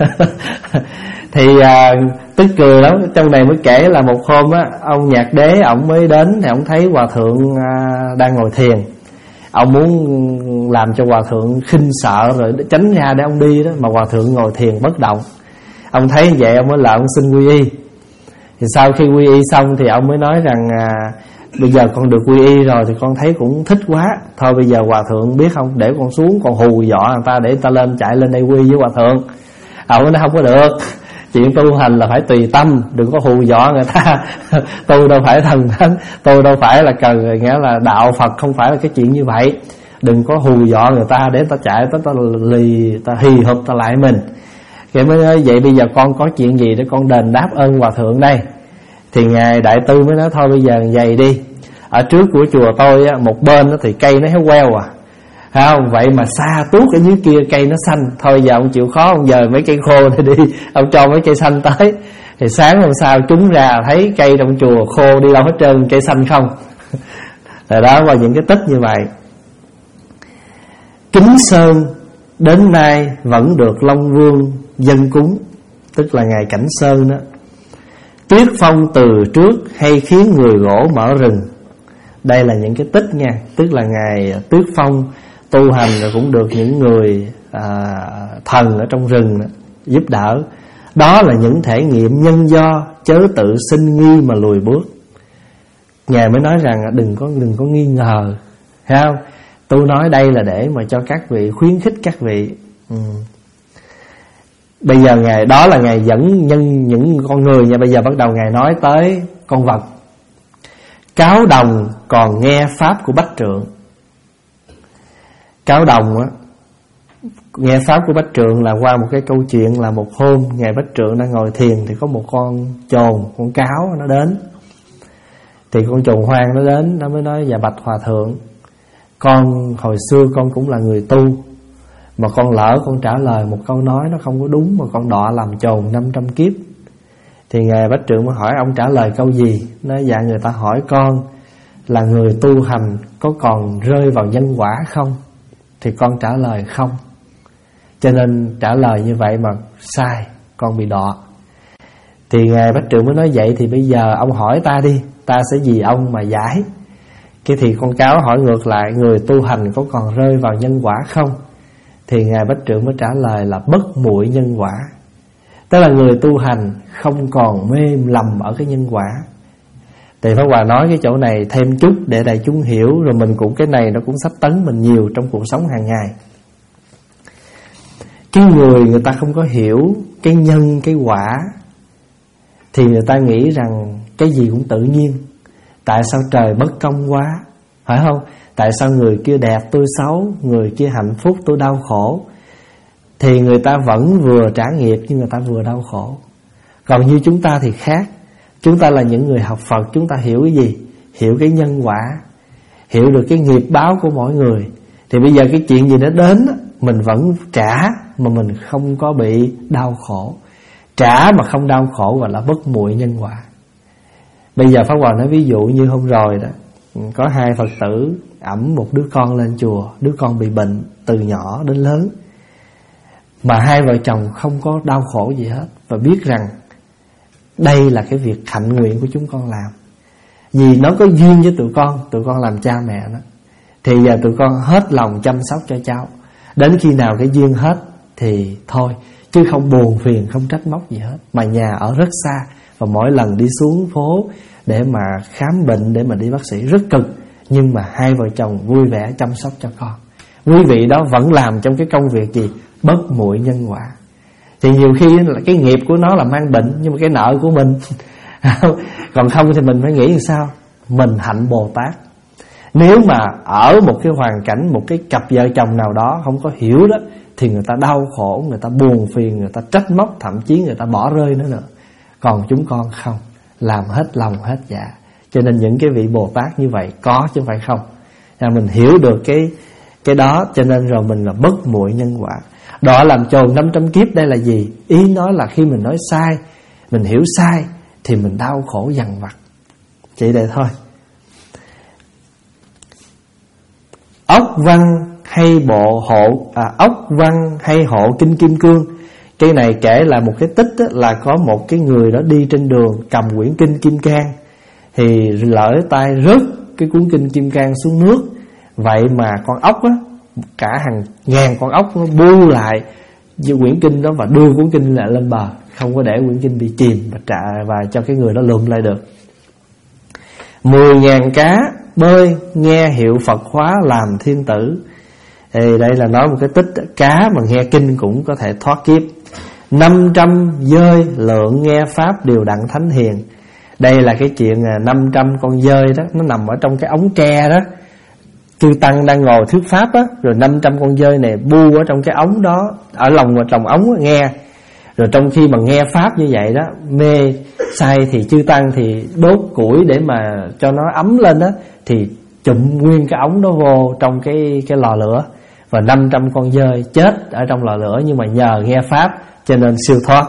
Thì à, tức cười lắm. Trong này mới kể là một hôm á, ông nhạc đế ổng mới đến thì ổng thấy hòa thượng à, đang ngồi thiền. Ông muốn làm cho hòa thượng khinh sợ rồi tránh ra để ông đi đó, mà hòa thượng ngồi thiền bất động. Ông thấy vậy ông mới là ông xin quy y. Thì sau khi quy y xong thì ông mới nói rằng à, bây giờ con được quy y rồi thì con thấy cũng thích quá. Thôi bây giờ hòa thượng biết không, để con xuống con hù dọa người ta để người ta lên chạy lên đây quy với hòa thượng. Ông nói không có được, chuyện tu hành là phải tùy tâm, đừng có hù dọa người ta. Tôi đâu phải thần thánh, tôi đâu phải là cần, nghĩa là đạo Phật không phải là cái chuyện như vậy. Đừng có hù dọa người ta để ta chạy, ta, ta lì, ta hì hụp ta lại mình. Vậy mới nói vậy bây giờ con có chuyện gì để con đền đáp ơn hòa thượng đây. Thì ngài đại tư mới nói thôi bây giờ vậy đi, ở trước của chùa tôi á, một bên đó thì cây nó héo queo à, không? Vậy mà xa tuốt ở dưới kia cây nó xanh. Thôi giờ ông chịu khó ông dời mấy cây khô này đi, ông cho mấy cây xanh tới. Thì sáng hôm sau chúng ra thấy cây trong chùa khô đi đâu hết trơn, cây xanh không. Rồi đó là những cái tích như vậy. Kính Sơn đến nay vẫn được Long Vương dân cúng, tức là ngày Cảnh Sơn đó. Tuyết phong từ trước hay khiến người gỗ mở rừng. Đây là những cái tích nha, tức là ngày Tuyết phong tu hành rồi cũng được những người à, thần ở trong rừng đó, giúp đỡ. Đó là những thể nghiệm nhân do, chớ tự sinh nghi mà lùi bước. Ngài mới nói rằng đừng có đừng có nghi ngờ, thấy không? Tôi nói đây là để mà cho các vị, khuyến khích các vị. ừ. Bây giờ Ngài, đó là Ngài dẫn nhân những con người nha. Bây giờ bắt đầu Ngài nói tới con vật. Cáo Đồng còn nghe pháp của Bách Trượng. Cáo Đồng á, nghe pháp của Bách Trượng là qua một cái câu chuyện là một hôm Ngài Bách Trượng đang ngồi thiền thì có một con chồn, con cáo nó đến. Thì con chồn hoang nó đến, nó mới nói: dạ bạch hòa thượng, con hồi xưa con cũng là người tu, mà con lỡ con trả lời một câu nói nó không có đúng, mà con đọa làm chồn năm trăm kiếp. Thì Ngài Bách Trượng mới hỏi ông trả lời câu gì. Nói dạ người ta hỏi con là người tu hành có còn rơi vào nhân quả không, thì con trả lời không. Cho nên trả lời như vậy mà sai, con bị đọa. Thì Ngài Bách Trượng mới nói vậy thì bây giờ ông hỏi ta đi, ta sẽ vì ông mà giải. Cái thì con cáo hỏi ngược lại, người tu hành có còn rơi vào nhân quả không? Thì Ngài Bách Trượng mới trả lời là bất muội nhân quả. Tức là người tu hành không còn mê lầm ở cái nhân quả. Thì Pháp Hòa nói cái chỗ này thêm chút để đại chúng hiểu, rồi mình cũng cái này nó cũng sắp tấn mình nhiều trong cuộc sống hàng ngày. Cái người người ta không có hiểu cái nhân cái quả thì người ta nghĩ rằng cái gì cũng tự nhiên. Tại sao trời bất công quá, phải không? Tại sao người kia đẹp tôi xấu, người kia hạnh phúc tôi đau khổ. Thì người ta vẫn vừa trả nghiệp nhưng người ta vừa đau khổ. Còn như chúng ta thì khác. Chúng ta là những người học Phật, chúng ta hiểu cái gì? Hiểu cái nhân quả, hiểu được cái nghiệp báo của mỗi người. Thì bây giờ cái chuyện gì nó đến mình vẫn trả mà mình không có bị đau khổ. Trả mà không đau khổ gọi là bất muội nhân quả. Bây giờ Pháp Hòa nói ví dụ như hôm rồi đó, có hai Phật tử ẵm một đứa con lên chùa. Đứa con bị bệnh từ nhỏ đến lớn, mà hai vợ chồng không có đau khổ gì hết, và biết rằng đây là cái việc hạnh nguyện của chúng con làm. Vì nó có duyên với tụi con, tụi con làm cha mẹ nó, thì giờ tụi con hết lòng chăm sóc cho cháu. Đến khi nào cái duyên hết thì thôi, chứ không buồn phiền, không trách móc gì hết. Mà nhà ở rất xa, và mỗi lần đi xuống phố để mà khám bệnh, để mà đi bác sĩ rất cực. Nhưng mà hai vợ chồng vui vẻ chăm sóc cho con. Quý vị đó vẫn làm trong cái công việc gì? Bất muội nhân quả. Thì nhiều khi là cái nghiệp của nó là mang bệnh, nhưng mà cái nợ của mình còn không thì mình phải nghĩ làm sao? Mình hạnh Bồ Tát. Nếu mà ở một cái hoàn cảnh, một cái cặp vợ chồng nào đó không có hiểu đó, thì người ta đau khổ, người ta buồn phiền, người ta trách móc, thậm chí người ta bỏ rơi nữa nữa. Còn chúng con không, làm hết lòng hết dạ. Cho nên những cái vị Bồ Tát như vậy có chứ không phải không. Mình hiểu được cái cái đó, cho nên rồi mình là bất muội nhân quả. Đọa làm chồn năm trăm kiếp đây là gì? Ý nói là khi mình nói sai, mình hiểu sai, thì mình đau khổ dằn vặt. Chỉ vậy thôi. Ốc văn hay bộ hộ à, ốc văn hay hộ kinh kim cương. Cái này kể là một cái tích đó, là có một cái người đó đi trên đường cầm quyển kinh Kim Cang, thì lỡ tay rớt cái cuốn kinh Kim Cang xuống nước. Vậy mà con ốc á, cả hàng ngàn con ốc nó bu lại với quyển kinh đó và đưa cuốn kinh lại lên bờ, không có để quyển kinh bị chìm và trả và cho cái người đó lượm lại được. Mười ngàn cá bơi nghe hiệu Phật hóa làm thiên tử. Thì đây là nói một cái tích, cá mà nghe kinh cũng có thể thoát kiếp. Năm trăm dơi lượng nghe pháp đều đặng thánh hiền. Đây là cái chuyện năm trăm con dơi đó, nó nằm ở trong cái ống tre đó. Chư Tăng đang ngồi thuyết pháp á, rồi năm trăm con dơi này bu ở trong cái ống đó, ở lòng và trong ống nghe. Rồi trong khi mà nghe pháp như vậy đó, mê say thì chư Tăng thì đốt củi để mà cho nó ấm lên đó, thì chụm nguyên cái ống đó vô trong cái cái lò lửa, và năm trăm con dơi chết ở trong lò lửa, nhưng mà nhờ nghe pháp cho nên siêu thoát.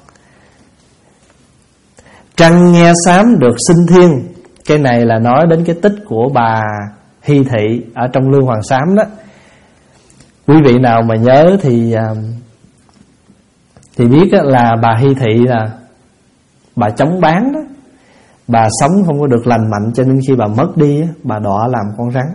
Trăng nghe sám được sinh thiên. Cái này là nói đến cái tích của bà Hy Thị ở trong Lương Hoàng Sám đó. Quý vị nào mà nhớ thì Thì biết là bà Hy Thị là bà chống bán đó. Bà sống không có được lành mạnh, cho nên khi bà mất đi, bà đọa làm con rắn.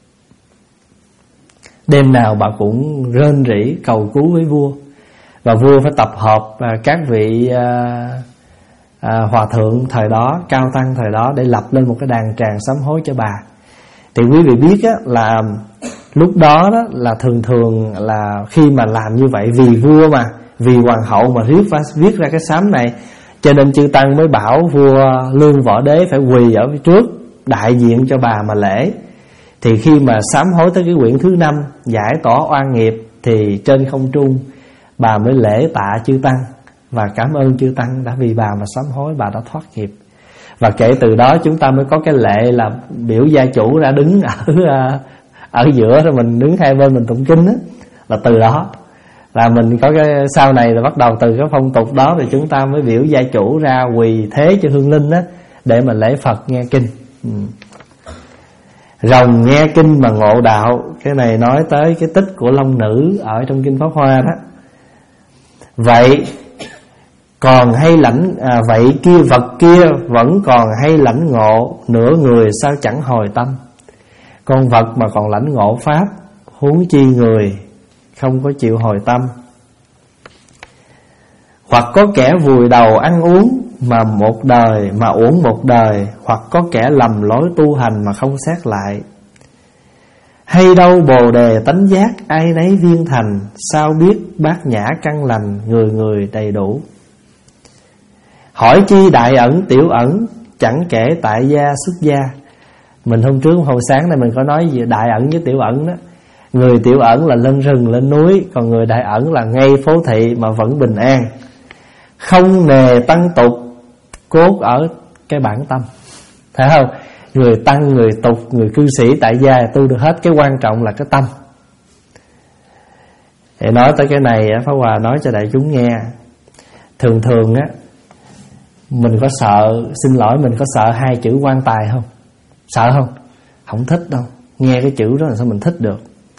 Đêm nào bà cũng rên rỉ cầu cứu với vua. Và vua phải tập hợp các vị à, à, hòa thượng thời đó, cao tăng thời đó, để lập lên một cái đàn tràng sám hối cho bà. Thì quý vị biết á, là lúc đó, đó là thường thường là khi mà làm như vậy vì vua mà, vì hoàng hậu mà viết, viết ra cái sám này, cho nên chư Tăng mới bảo vua Lương Võ Đế phải quỳ ở phía trước đại diện cho bà mà lễ. Thì khi mà sám hối tới cái quyển thứ năm, giải tỏ oan nghiệp, thì trên không trung bà mới lễ tạ chư Tăng và cảm ơn chư Tăng đã vì bà mà sám hối, bà đã thoát nghiệp. Và kể từ đó chúng ta mới có cái lệ là biểu gia chủ ra đứng ở ở giữa, rồi mình đứng hai bên mình tụng kinh đó. Là từ đó là mình có cái, sau này là bắt đầu từ cái phong tục đó, thì chúng ta mới biểu gia chủ ra quỳ thế cho hương linh đó, để mà lễ Phật nghe kinh. ừ. Rồng nghe kinh mà ngộ đạo. Cái này nói tới cái tích của Long Nữ ở trong kinh Pháp Hoa đó. Vậy còn hay lãnh à, vậy kia vật kia vẫn còn hay lãnh ngộ, nửa người sao chẳng hồi tâm. Con vật mà còn lãnh ngộ pháp, huống chi người không có chịu hồi tâm. Hoặc có kẻ vùi đầu ăn uống mà một đời mà uổng một đời, hoặc có kẻ lầm lối tu hành mà không xét lại. Hay đâu bồ đề tánh giác ai nấy viên thành, sao biết bát nhã căn lành người người đầy đủ. Hỏi chi đại ẩn tiểu ẩn, chẳng kể tại gia xuất gia. Mình hôm trước hồi sáng này mình có nói về đại ẩn với tiểu ẩn đó. Người tiểu ẩn là lên rừng lên núi, còn người đại ẩn là ngay phố thị mà vẫn bình an, không nề tăng tục, cốt ở cái bản tâm. Thấy không? Người tăng, người tục, người cư sĩ tại gia tu được hết, cái quan trọng là cái tâm. Để nói tới cái này, Pháp Hòa nói cho đại chúng nghe. Thường thường á, mình có sợ, xin lỗi, mình có sợ hai chữ quan tài không? Sợ không? Không thích đâu. Nghe cái chữ đó là sao mình thích được.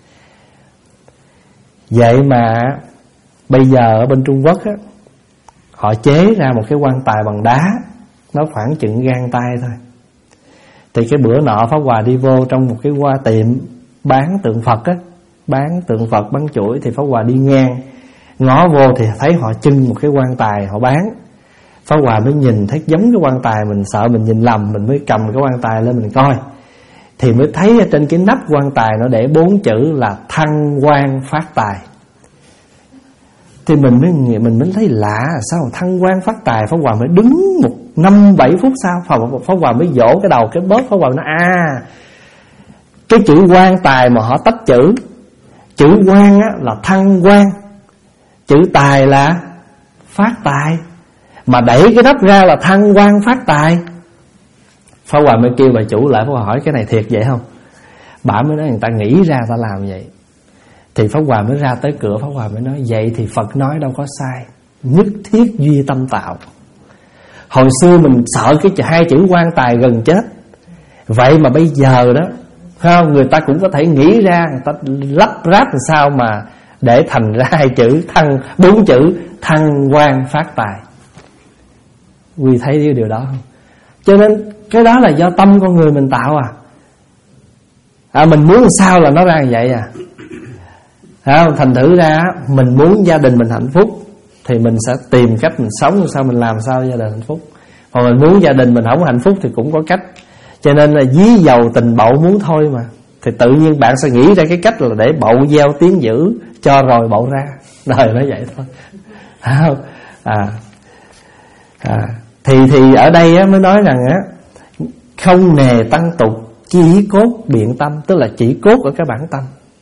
Vậy mà bây giờ ở bên Trung Quốc á, họ chế ra một cái quan tài bằng đá, nó khoảng chừng gang tay thôi. Thì cái bữa nọ Pháp Hòa đi vô trong một cái hoa tiệm, bán tượng Phật á, bán tượng Phật bán chuỗi, thì Pháp Hòa đi ngang ngó vô thì thấy họ trưng một cái quan tài họ bán. Pháp Hòa mới nhìn thấy giống cái quan tài, mình sợ mình nhìn lầm, mình mới cầm cái quan tài lên mình coi, thì mới thấy ở trên cái nắp quan tài nó để bốn chữ là thăng quan phát tài. Thì mình mới mình mới thấy lạ, sao thăng quan phát tài. Pháp Hòa mới đứng một năm bảy phút sau, Pháp Hòa mới vỗ cái đầu cái bóp. Pháp Hòa nói à, cái chữ quan tài mà họ tách chữ, chữ quan á là thăng quan, chữ tài là phát tài, mà đẩy cái nắp ra là thăng quan phát tài. Pháp Hòa mới kêu bà chủ lại. Pháp Hòa hỏi cái này thiệt vậy không? Bà mới nói người ta nghĩ ra ta làm vậy. Thì Pháp Hòa mới ra tới cửa. Pháp Hòa mới nói vậy thì Phật nói đâu có sai, nhất thiết duy tâm tạo. Hồi xưa mình sợ cái hai chữ quan tài gần chết, vậy mà bây giờ đó không, người ta cũng có thể nghĩ ra, người ta lắp ráp làm sao mà để thành ra hai chữ thăng, bốn chữ thăng quan phát tài. Quý thấy cái điều đó không? Cho nên cái đó là do tâm con người mình tạo à. à mình muốn sao là nó ra như vậy à. à thành thử ra mình muốn gia đình mình hạnh phúc thì mình sẽ tìm cách mình sống sao, mình làm sao gia đình hạnh phúc. Còn mình muốn gia đình mình không hạnh phúc thì cũng có cách. Cho nên là dí dầu tình bậu muốn thôi mà, thì tự nhiên bạn sẽ nghĩ ra cái cách là để bậu gieo tiếng dữ cho rồi bậu ra. Đời nó vậy thôi. À, à, à. Thì thì ở đây á, mới nói rằng á, không nề tăng tục chỉ cốt biện tâm, tức là chỉ cốt ở cái bản tâm.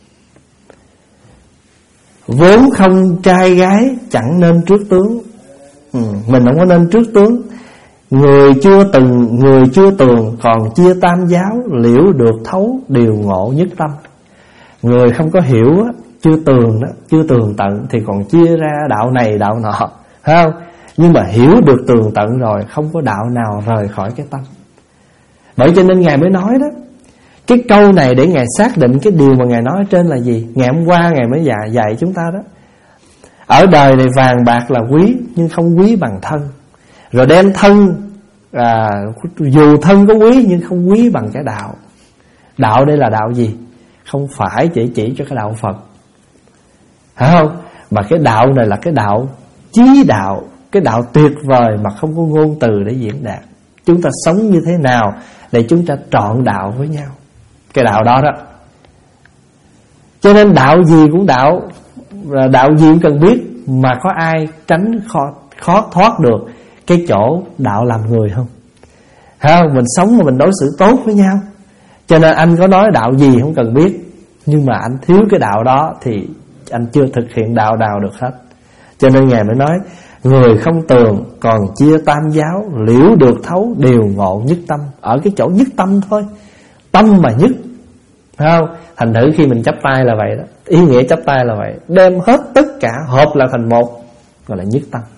Vốn không trai gái chẳng nên trước tướng. ừ, Mình không có nên trước tướng. Người chưa từng, người chưa tường còn chia tam giáo, liễu được thấu điều ngộ nhất tâm. Người không có hiểu á, chưa tường đó, chưa tường tận thì còn chia ra đạo này đạo nọ, phải không? Nhưng mà hiểu được tường tận rồi, không có đạo nào rời khỏi cái tâm. Bởi cho nên Ngài mới nói đó, cái câu này để Ngài xác định cái điều mà Ngài nói ở trên là gì. Ngày hôm qua Ngài mới dạy, dạy chúng ta đó. Ở đời này vàng bạc là quý, nhưng không quý bằng thân. Rồi đem thân, à, dù thân có quý nhưng không quý bằng cái đạo. Đạo đây là đạo gì? Không phải chỉ chỉ cho cái đạo Phật, phải không? Mà cái đạo này là cái đạo chí đạo, cái đạo tuyệt vời mà không có ngôn từ để diễn đạt. Chúng ta sống như thế nào để chúng ta trọn đạo với nhau, cái đạo đó đó. Cho nên đạo gì cũng đạo, đạo gì cũng cần biết. Mà có ai tránh khó, khó thoát được cái chỗ đạo làm người không? Không, mình sống mà mình đối xử tốt với nhau. Cho nên anh có nói đạo gì không cần biết, nhưng mà anh thiếu cái đạo đó thì anh chưa thực hiện đạo nào được hết. Cho nên Ngài mới nói người không tường còn chia tam giáo, liễu được thấu điều ngộ nhất tâm. Ở cái chỗ nhất tâm thôi, tâm mà nhất, phải không? Thành thử khi mình chắp tay là vậy đó. Ý nghĩa chắp tay là vậy, đem hết tất cả hợp là thành một, gọi là nhất tâm.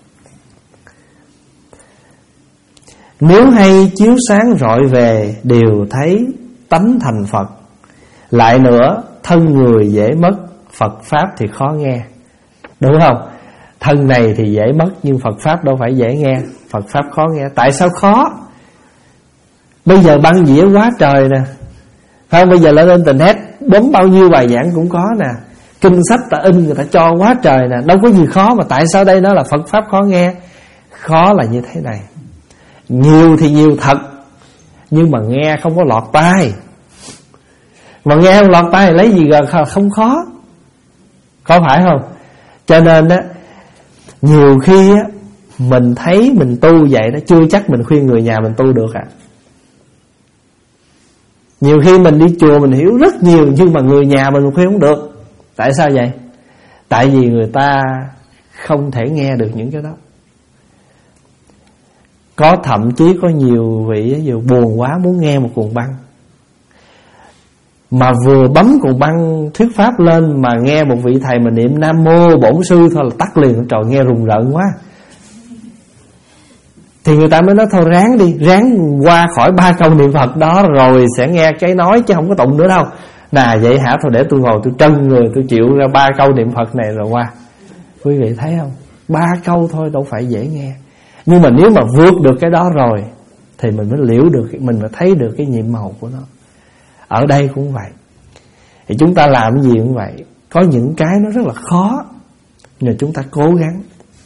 Nếu hay chiếu sáng rọi về, đều thấy tánh thành Phật. Lại nữa, thân người dễ mất, Phật Pháp thì khó nghe. Đúng không? Thân này thì dễ mất, nhưng Phật Pháp đâu phải dễ nghe. Phật Pháp khó nghe. Tại sao khó? Bây giờ băng dĩa quá trời nè, không? Bây giờ lên internet bấm bao nhiêu bài giảng cũng có nè. Kinh sách ta in người ta cho quá trời nè. Đâu có gì khó, mà tại sao đây nó là Phật Pháp khó nghe? Khó là như thế này. Nhiều thì nhiều thật, nhưng mà nghe không có lọt tai. Mà nghe không lọt tai lấy gì gần không khó, có phải không? Cho nên á, nhiều khi á, mình thấy mình tu vậy đó, chưa chắc mình khuyên người nhà mình tu được à. Nhiều khi mình đi chùa mình hiểu rất nhiều, nhưng mà người nhà mình khuyên không được. Tại sao vậy? Tại vì người ta không thể nghe được những cái đó. Có thậm chí có nhiều vị vừa buồn quá muốn nghe một cuồng băng, mà vừa bấm cuồng băng thuyết pháp lên mà nghe một vị thầy mà niệm Nam Mô Bổn Sư thôi là tắt liền. Trời, nghe rùng rợn quá. Thì người ta mới nói thôi ráng đi, ráng qua khỏi ba câu niệm Phật đó rồi sẽ nghe cái nói, chứ không có tụng nữa đâu. Nà vậy hả, thôi để tôi ngồi tôi trân người, tôi chịu ra ba câu niệm Phật này rồi qua. Quý vị thấy không? Ba câu thôi đâu phải dễ nghe. Nhưng mà nếu mà vượt được cái đó rồi thì mình mới liễu được, mình mới thấy được cái nhiệm màu của nó. Ở đây cũng vậy. Thì chúng ta làm cái gì cũng vậy. Có những cái nó rất là khó, nhưng chúng ta cố gắng.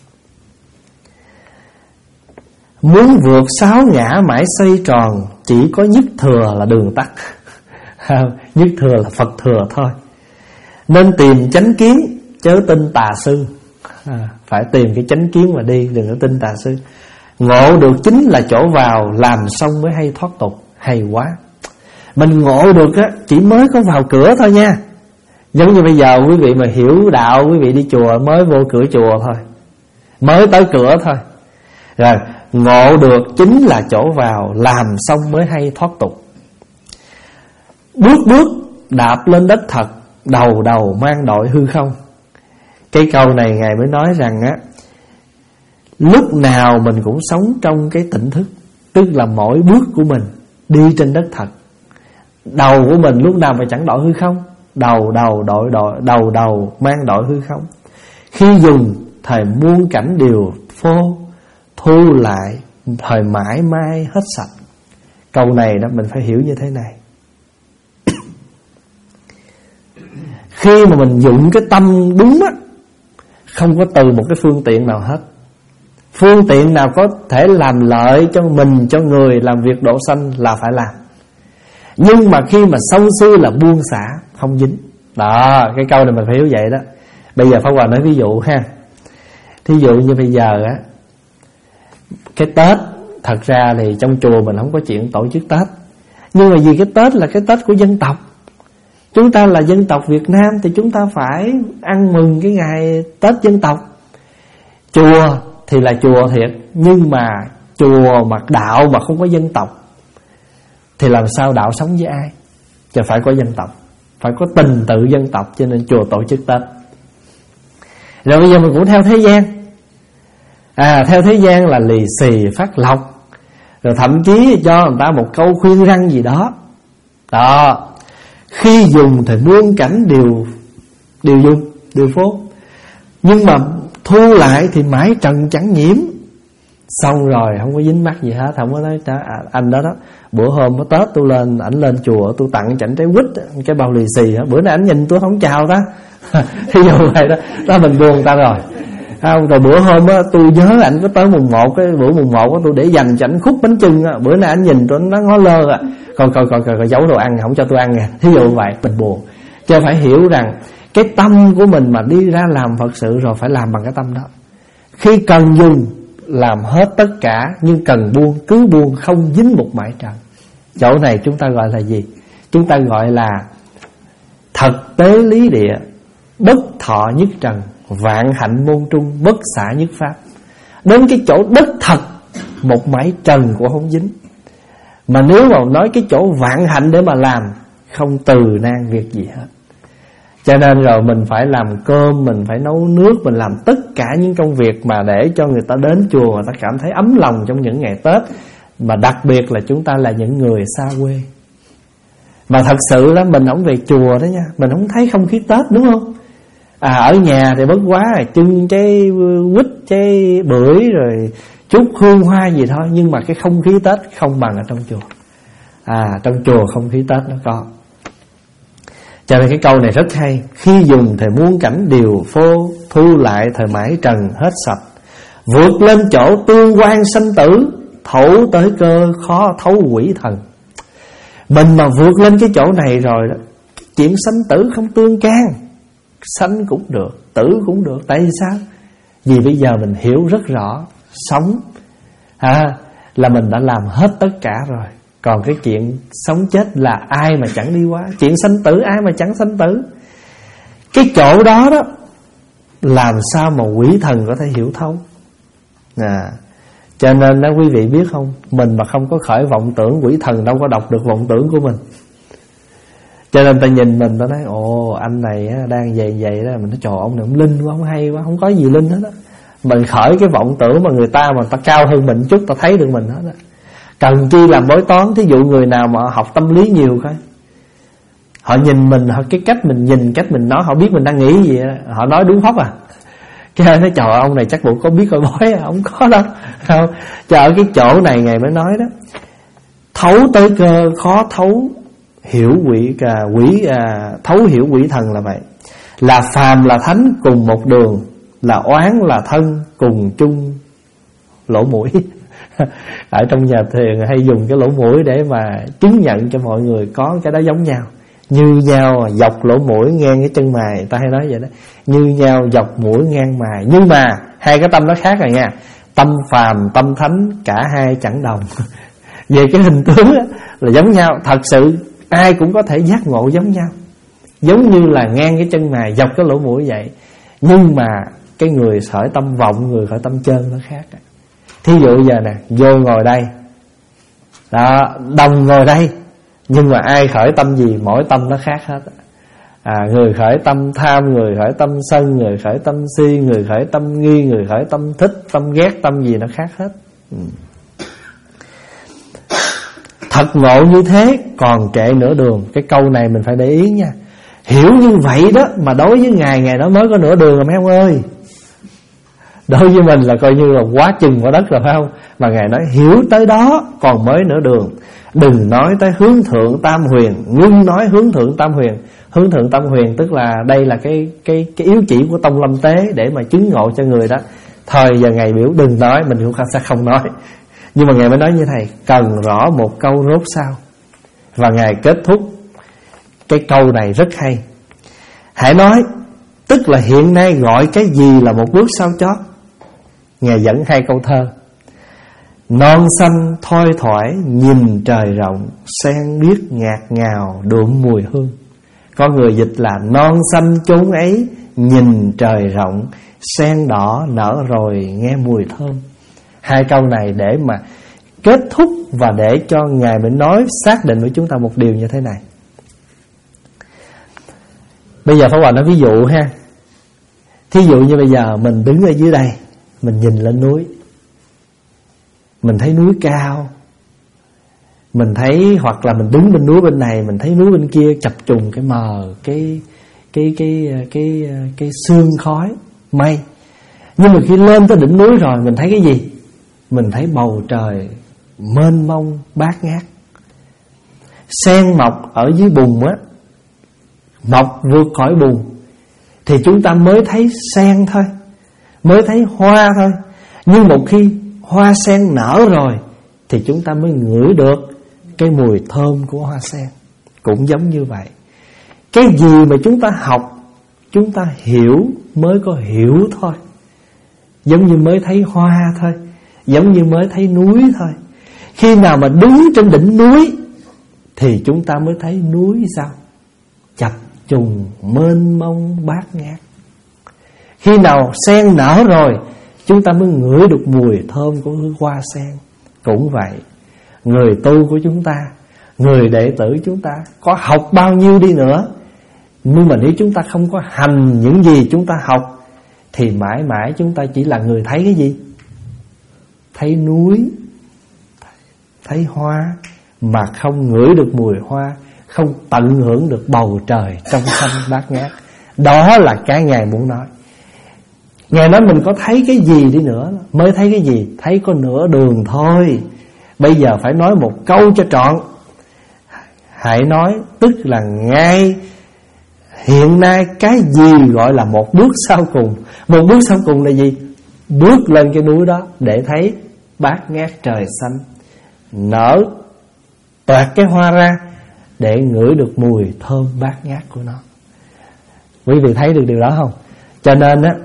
Muốn vượt sáu ngã mãi xoay tròn, chỉ có nhất thừa là đường tắt. Nhất thừa là Phật thừa thôi. Nên tìm chánh kiến, chớ tin tà sư. à, Phải tìm cái chánh kiến mà đi, đừng có tin tà sư. Ngộ được chính là chỗ vào, làm xong mới hay thoát tục. Hay quá. Mình ngộ được á, chỉ mới có vào cửa thôi nha. Giống như bây giờ quý vị mà hiểu đạo, quý vị đi chùa mới vô cửa chùa thôi, mới tới cửa thôi. Rồi ngộ được chính là chỗ vào, làm xong mới hay thoát tục. Bước bước đạp lên đất thật, đầu đầu mang đội hư không. Cái câu này Ngài mới nói rằng á, lúc nào mình cũng sống trong cái tỉnh thức, tức là mỗi bước của mình đi trên đất thật. Đầu của mình lúc nào mà chẳng đội hư không. Đầu đầu đội đội đầu đầu mang đội hư không. Khi dùng thời muôn cảnh đều phô, thu lại thời mãi mai hết sạch. Câu này đó mình phải hiểu như thế này. Khi mà mình dụng cái tâm đúng á, không có từ một cái phương tiện nào hết. Phương tiện nào có thể làm lợi cho mình, cho người, làm việc độ sanh là phải làm. Nhưng mà khi mà sâu sư là buông xả, không dính. Đó, cái câu này mình phải hiểu vậy đó. Bây giờ Pháp Hòa nói ví dụ ha. Thí dụ như bây giờ á, cái Tết, thật ra thì trong chùa mình không có chuyện tổ chức Tết. Nhưng mà vì cái Tết là cái Tết của dân tộc, chúng ta là dân tộc Việt Nam, thì chúng ta phải ăn mừng cái ngày Tết dân tộc. Chùa thì là chùa thiệt, nhưng mà chùa mà đạo mà không có dân tộc thì làm sao đạo sống với ai? Chứ phải có dân tộc, phải có tình tự dân tộc, cho nên chùa tổ chức Tết. Rồi bây giờ mình cũng theo thế gian. À, theo thế gian là lì xì phát lộc, rồi thậm chí cho người ta một câu khuyên răn gì đó. Đó, khi dùng thì muôn cảnh đều đều dùng, đều phố. Nhưng mà thu lại thì mãi trần chẳng nhiễm. Xong rồi không có dính mắc gì hết. Không có nói à, anh đó đó, bữa hôm có Tết tôi lên, ảnh lên chùa tôi tặng chảnh trái quýt, cái bao lì xì. Bữa nay ảnh nhìn tôi không chào ta. Thí dụ vậy đó, đó mình buồn ta rồi. Không, rồi bữa hôm á, tôi nhớ ảnh có tới mùng một, cái bữa mùng một á, tôi để dành cho ảnh khúc bánh chưng á. Bữa nay ảnh nhìn tôi nó ngó lơ à, coi coi coi coi giấu đồ ăn không cho tôi ăn nè. Thí dụ vậy, mình buồn. Chứ phải hiểu rằng cái tâm của mình mà đi ra làm Phật sự rồi phải làm bằng cái tâm đó. Khi cần dùng làm hết tất cả, nhưng cần buông cứ buông, không dính một mảy trần. Chỗ này chúng ta gọi là gì? Chúng ta gọi là thật tế lý địa, bất thọ nhất trần, vạn hạnh môn trung, bất xả nhất pháp. Đến cái chỗ đất thật, một mảy trần cũng không dính. Mà nếu mà nói cái chỗ vạn hạnh để mà làm, không từ nan việc gì hết. Cho nên rồi mình phải làm cơm, mình phải nấu nước, mình làm tất cả những công việc mà để cho người ta đến chùa, người ta cảm thấy ấm lòng trong những ngày Tết. Mà đặc biệt là chúng ta là những người xa quê. Mà thật sự đó, mình không về chùa đó nha, mình không thấy không khí Tết, đúng không? À, ở nhà thì bất quá là trưng trái quýt, trái bưởi, rồi chút hương hoa gì thôi. Nhưng mà cái không khí Tết không bằng ở trong chùa. À, trong chùa không khí Tết nó có. Cho nên cái câu này rất hay. Khi dùng thì muôn cảnh đều phô, thu lại thời mãi trần hết sạch. Vượt lên chỗ tương quan sanh tử, thấu tới cơ khó thấu quỷ thần. Mình mà vượt lên cái chỗ này rồi đó, chuyện sanh tử không tương can. Sanh cũng được, tử cũng được. Tại vì sao? Vì bây giờ mình hiểu rất rõ, sống à, là mình đã làm hết tất cả rồi. Còn cái chuyện sống chết là ai mà chẳng đi qua. Chuyện sanh tử ai mà chẳng sanh tử. Cái chỗ đó đó, làm sao mà quỷ thần có thể hiểu thấu. à, Cho nên đó quý vị biết không, mình mà không có khởi vọng tưởng, quỷ thần đâu có đọc được vọng tưởng của mình. Cho nên ta nhìn mình, ta nói ồ anh này đang vậy vậy đó. Mình nói trời, ông này ông linh quá, ông hay quá. Không có gì linh hết đó. Mình khởi cái vọng tưởng mà người ta mà ta cao hơn mình chút, ta thấy được mình hết đó. Cần chi làm bói toán. Thí dụ người nào mà học tâm lý nhiều coi, họ nhìn mình, họ cái cách mình nhìn, cách mình nói, họ biết mình đang nghĩ gì đó. Họ nói đúng hóc à. Cái nói trời, ông này chắc bộ có biết coi bói à. Không có đâu. Không. Cho ở cái chỗ này Ngài mới nói đó, thấu tới cơ khó thấu hiểu quỷ à, quỷ à, thấu hiểu quỷ thần là vậy. Là phàm là thánh cùng một đường, là oán là thân cùng chung lỗ mũi. Ở trong nhà thiền hay dùng cái lỗ mũi để mà chứng nhận cho mọi người có cái đó giống nhau. Như nhau dọc lỗ mũi ngang cái chân mày, ta hay nói vậy đó. Như nhau dọc mũi ngang mày. Nhưng mà hai cái tâm nó khác rồi nha. Tâm phàm, tâm thánh cả hai chẳng đồng. Về cái hình tướng là giống nhau. Thật sự ai cũng có thể giác ngộ giống nhau, giống như là ngang cái chân mày dọc cái lỗ mũi vậy. Nhưng mà cái người khởi tâm vọng, người khởi tâm chân nó khác. Thí dụ giờ nè, vô ngồi đây đó, đồng ngồi đây, nhưng mà ai khởi tâm gì mỗi tâm nó khác hết. à, Người khởi tâm tham, người khởi tâm sân, người khởi tâm si, người khởi tâm nghi, người khởi tâm thích, tâm ghét, tâm gì nó khác hết. ừ. Thật ngộ như thế còn trệ nửa đường. Cái câu này mình phải để ý nha. Hiểu như vậy đó mà đối với Ngài, Ngài đó mới có nửa đường rồi mấy ông ơi. Đối với mình là coi như là quá chừng quá đất rồi phải không? Mà Ngài nói hiểu tới đó còn mới nửa đường. Đừng nói tới hướng thượng tam huyền, ngưng nói hướng thượng tam huyền. Hướng thượng tam huyền tức là đây là cái cái cái yếu chỉ của tông lâm tế để mà chứng ngộ cho người đó. Thời giờ Ngài biểu đừng nói, mình cũng sẽ không nói. Nhưng mà Ngài mới nói như thầy, cần rõ một câu rốt sao. Và Ngài kết thúc cái câu này rất hay. Hãy nói, tức là hiện nay gọi cái gì là một bước sau chót. Ngài dẫn hai câu thơ. Non xanh thoi thoải nhìn trời rộng, sen biếc ngạt ngào đượm mùi hương. Có người dịch là non xanh chốn ấy nhìn trời rộng, sen đỏ nở rồi nghe mùi thơm. Hai câu này để mà kết thúc và để cho Ngài mới nói xác định với chúng ta một điều như thế này. Bây giờ Pháp Hòa nói ví dụ ha. Thí dụ như bây giờ mình đứng ở dưới đây, mình nhìn lên núi, mình thấy núi cao, mình thấy, hoặc là mình đứng bên núi bên này, mình thấy núi bên kia chập trùng cái mờ, cái cái cái cái cái, cái sương khói mây. Nhưng mà khi lên tới đỉnh núi rồi mình thấy cái gì? Mình thấy bầu trời mênh mông bát ngát. Sen mọc ở dưới bùn á, mọc vượt khỏi bùn, thì chúng ta mới thấy sen thôi, mới thấy hoa thôi. Nhưng một khi hoa sen nở rồi thì chúng ta mới ngửi được cái mùi thơm của hoa sen. Cũng giống như vậy, cái gì mà chúng ta học, chúng ta hiểu mới có hiểu thôi. Giống như mới thấy hoa thôi, giống như mới thấy núi thôi. Khi nào mà đứng trên đỉnh núi thì chúng ta mới thấy núi sao? Chập trùng mênh mông bát ngát. Khi nào sen nở rồi chúng ta mới ngửi được mùi thơm của hoa sen. Cũng vậy, người tu của chúng ta, người đệ tử chúng ta, có học bao nhiêu đi nữa, nhưng mà nếu chúng ta không có hành những gì chúng ta học thì mãi mãi chúng ta chỉ là người thấy cái gì? Thấy núi, thấy hoa, mà không ngửi được mùi hoa, không tận hưởng được bầu trời trong xanh bát ngát. Đó là cái Ngài muốn nói. Ngài nói mình có thấy cái gì đi nữa mới thấy cái gì? Thấy có nửa đường thôi. Bây giờ phải nói một câu cho trọn. Hãy nói, tức là ngay hiện nay cái gì gọi là một bước sau cùng? Một bước sau cùng là gì? Bước lên cái núi đó để thấy bát ngát trời xanh, nở toạt cái hoa ra để ngửi được mùi thơm bát ngát của nó. Quý vị thấy được điều đó không? Cho nên á,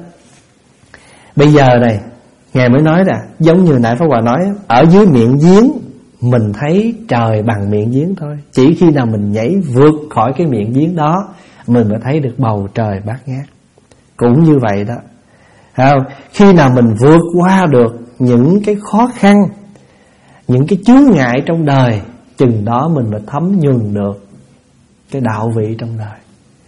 bây giờ này Ngài mới nói là giống như nãy Pháp Hòa nói, ở dưới miệng giếng mình thấy trời bằng miệng giếng thôi. Chỉ khi nào mình nhảy vượt khỏi cái miệng giếng đó mình mới thấy được bầu trời bát ngát. Cũng như vậy đó, không? Khi nào mình vượt qua được những cái khó khăn, những cái chướng ngại trong đời, chừng đó mình mới thấm nhuần được cái đạo vị trong đời.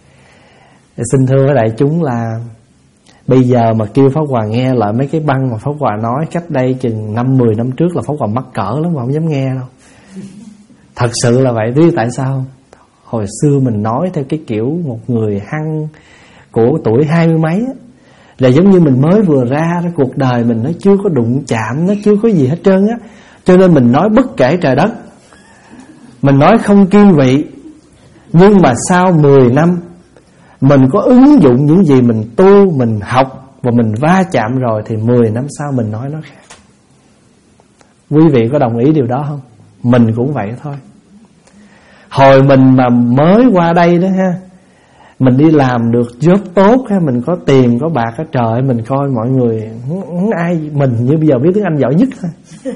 Để xin thưa với đại chúng là bây giờ mà kêu Pháp Hòa nghe lại mấy cái băng mà Pháp Hòa nói cách đây chừng năm mười năm trước là Pháp Hòa mắc cỡ lắm mà không dám nghe đâu. Thật sự là vậy. Biết tại sao không? Hồi xưa mình nói theo cái kiểu một người hăng của tuổi hai mươi mấy á, là giống như mình mới vừa ra đó, cuộc đời mình nó chưa có đụng chạm, nó chưa có gì hết trơn á. Cho nên mình nói bất kể trời đất, mình nói không kiên vị, Nhưng mà sau mười năm mình có ứng dụng những gì mình tu, mình học và mình va chạm rồi, thì mười năm sau mình nói nó khác. Quý vị có đồng ý điều đó không? Mình cũng vậy thôi. Hồi mình mà mới qua đây đó ha, mình đi làm được job tốt ha, mình có tiền có bạc á, trời ơi, mình coi mọi người không ai mình như bây giờ biết tiếng Anh giỏi nhất thôi.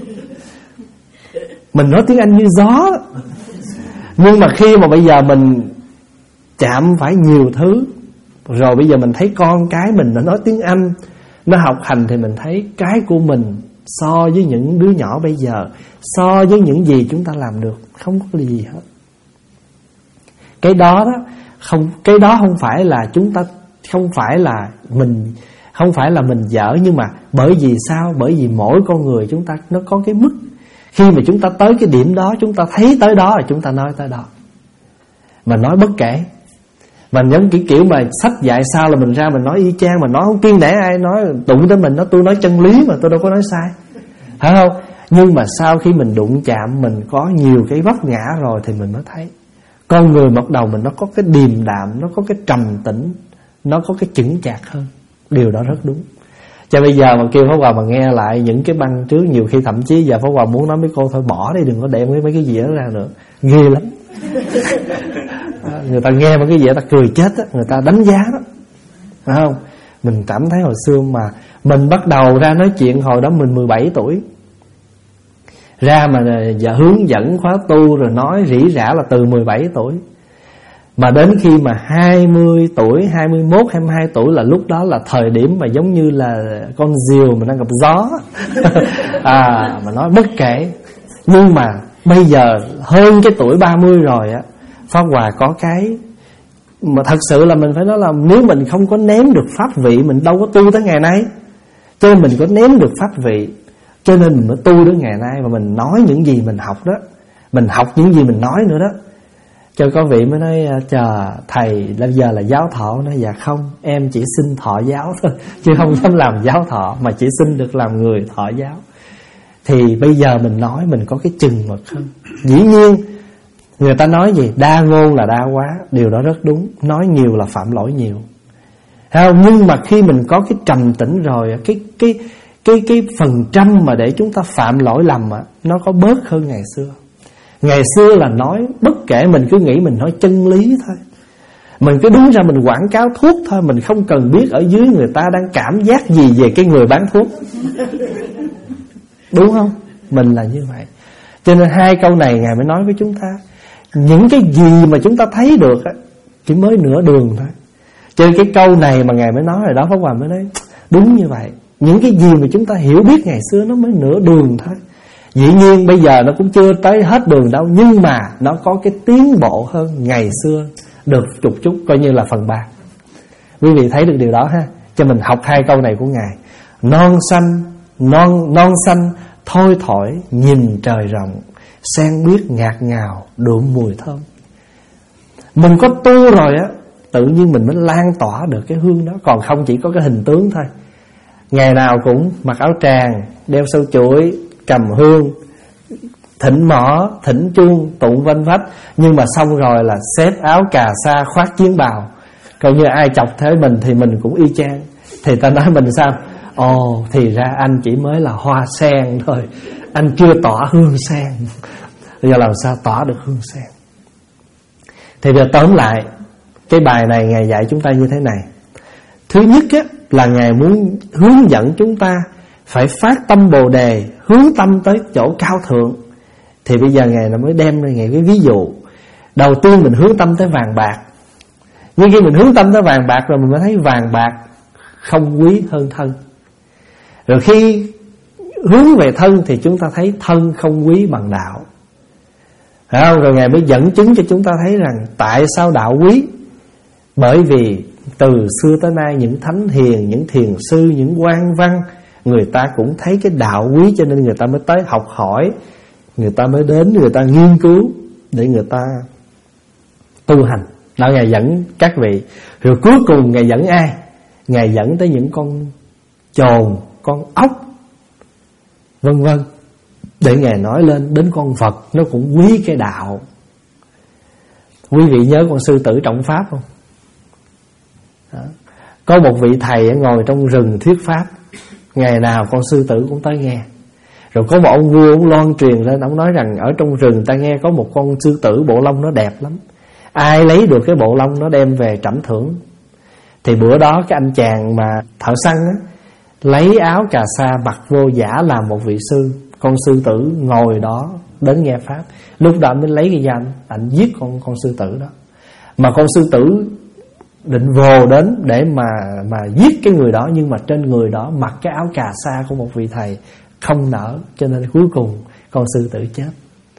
Mình nói tiếng Anh như gió. Nhưng mà khi mà bây giờ mình chạm phải nhiều thứ, rồi bây giờ mình thấy con cái mình nó nói tiếng Anh, nó học hành, thì mình thấy cái của mình so với những đứa nhỏ bây giờ, so với những gì chúng ta làm được, không có gì hết. Cái đó đó không, cái đó không phải là chúng ta, không phải là mình, không phải là mình dở, nhưng mà bởi vì sao? Bởi vì mỗi con người chúng ta nó có cái mức. Khi mà chúng ta tới cái điểm đó, chúng ta thấy tới đó là chúng ta nói tới đó, mà nói bất kể. Mà giống kiểu kiểu mà sách dạy sao là mình ra mình nói y chang, mà nói không kiêng nể ai nói đụng tới mình, nó tôi nói chân lý mà tôi đâu có nói sai, phải không? Nhưng mà sau khi mình đụng chạm, mình có nhiều cái vấp ngã rồi, thì mình mới thấy con người bắt đầu mình nó có cái điềm đạm, nó có cái trầm tĩnh, nó có cái chững chạc hơn. Điều đó rất đúng. Cho bây giờ mà kêu Pháp Hòa mà nghe lại những cái băng trước, nhiều khi thậm chí giờ Pháp Hòa muốn nói với cô thôi bỏ đi, đừng có đem mấy cái gì đó ra nữa, ghê lắm. Người ta nghe mấy cái gì đó, ta cười chết á, người ta đánh giá đó, phải không? Mình cảm thấy hồi xưa mà mình bắt đầu ra nói chuyện hồi đó mình mười bảy tuổi, ra mà giờ hướng dẫn khóa tu rồi nói rỉ rả là từ mười bảy tuổi. Mà đến khi mà hai mươi tuổi, hai mươi mốt, hai mươi hai tuổi là lúc đó là thời điểm mà giống như là con diều mà đang gặp gió. À, mà nói bất kể. Nhưng mà bây giờ hơn cái tuổi ba mươi rồi á, Pháp Hòa có cái mà thật sự là mình phải nói là nếu mình không có nếm được pháp vị, mình đâu có tu tới ngày nay. Cho nên mình có nếm được pháp vị, cho nên mình mới tu đến ngày nay. Và mình nói những gì mình học đó, mình học những gì mình nói nữa đó. Cho có vị mới nói chờ thầy bây giờ là giáo thọ. Nói dạ không, em chỉ xin thọ giáo thôi, chứ không dám làm giáo thọ, mà chỉ xin được làm người thọ giáo. Thì bây giờ mình nói mình có cái chừng mực hơn. Dĩ nhiên người ta nói gì đa ngôn là đa quá, điều đó rất đúng. Nói nhiều là phạm lỗi nhiều, thấy không? Nhưng mà khi mình có cái trầm tĩnh rồi, Cái cái cái cái phần trăm mà để chúng ta phạm lỗi lầm á, nó có bớt hơn ngày xưa. Ngày xưa là nói bất kể, mình cứ nghĩ mình nói chân lý thôi, mình cứ đứng ra mình quảng cáo thuốc thôi, mình không cần biết ở dưới người ta đang cảm giác gì về cái người bán thuốc. Đúng không? Mình là như vậy. Cho nên hai câu này Ngài mới nói với chúng ta, những cái gì mà chúng ta thấy được á, chỉ mới nửa đường thôi. Cho nên cái câu này mà Ngài mới nói rồi đó, Pháp Hòa mới nói đúng như vậy. Những cái gì mà chúng ta hiểu biết ngày xưa nó mới nửa đường thôi. Dĩ nhiên bây giờ nó cũng chưa tới hết đường đâu, nhưng mà nó có cái tiến bộ hơn ngày xưa được chút chút, coi như là phần ba. Quý vị thấy được điều đó ha. Cho mình học hai câu này của Ngài. Non xanh, non, non xanh thôi thổi nhìn trời rộng, sen biếc ngạt ngào đượm mùi thơm. Mình có tu rồi á, tự nhiên mình mới lan tỏa được cái hương đó. Còn không chỉ có cái hình tướng thôi, ngày nào cũng mặc áo tràng, đeo sâu chuỗi, cầm hương, thỉnh mõ, thỉnh chuông, tụng vanh vách, nhưng mà xong rồi là xếp áo cà sa, khoác chiến bào, coi như ai chọc thế mình thì mình cũng y chang. Thì ta nói mình sao? Ồ, thì ra anh chỉ mới là hoa sen thôi, anh chưa tỏa hương sen. Bây giờ làm sao tỏa được hương sen? Thì giờ tóm lại, cái bài này Ngài dạy chúng ta như thế này. Thứ nhất á, là Ngài muốn hướng dẫn chúng ta phải phát tâm Bồ Đề, hướng tâm tới chỗ cao thượng. Thì bây giờ Ngài mới đem ra Ngài cái ví dụ. Đầu tiên mình hướng tâm tới vàng bạc. Nhưng khi mình hướng tâm tới vàng bạc rồi, mình mới thấy vàng bạc không quý hơn thân. Rồi khi hướng về thân thì chúng ta thấy thân không quý bằng đạo, phải không? Rồi Ngài mới dẫn chứng cho chúng ta thấy rằng tại sao đạo quý. Bởi vì từ xưa tới nay những thánh hiền, những thiền sư, những quan văn, người ta cũng thấy cái đạo quý, cho nên người ta mới tới học hỏi, người ta mới đến, người ta nghiên cứu để người ta tu hành. Đó Ngài dẫn các vị. Rồi cuối cùng Ngài dẫn ai? Ngài dẫn tới những con chồn, con ốc, vân vân, để Ngài nói lên đến con vật nó cũng quý cái đạo. Quý vị nhớ con sư tử trọng pháp không? Đó. Có một vị thầy ngồi trong rừng thuyết pháp, ngày nào con sư tử cũng tới nghe. Rồi có một ông vua, ông loan truyền lên, ông nói rằng ở trong rừng ta nghe có một con sư tử bộ lông nó đẹp lắm, ai lấy được cái bộ lông nó đem về trẩm thưởng. Thì bữa đó cái anh chàng mà thợ săn á, lấy áo cà sa mặc vô giả làm một vị sư. Con sư tử ngồi đó đến nghe pháp. Lúc đó anh mới lấy cái danh, anh giết con con sư tử đó. Mà con sư tử định vồ đến để mà mà giết cái người đó, nhưng mà trên người đó mặc cái áo cà sa của một vị thầy, không nở, cho nên cuối cùng con sư tử chết.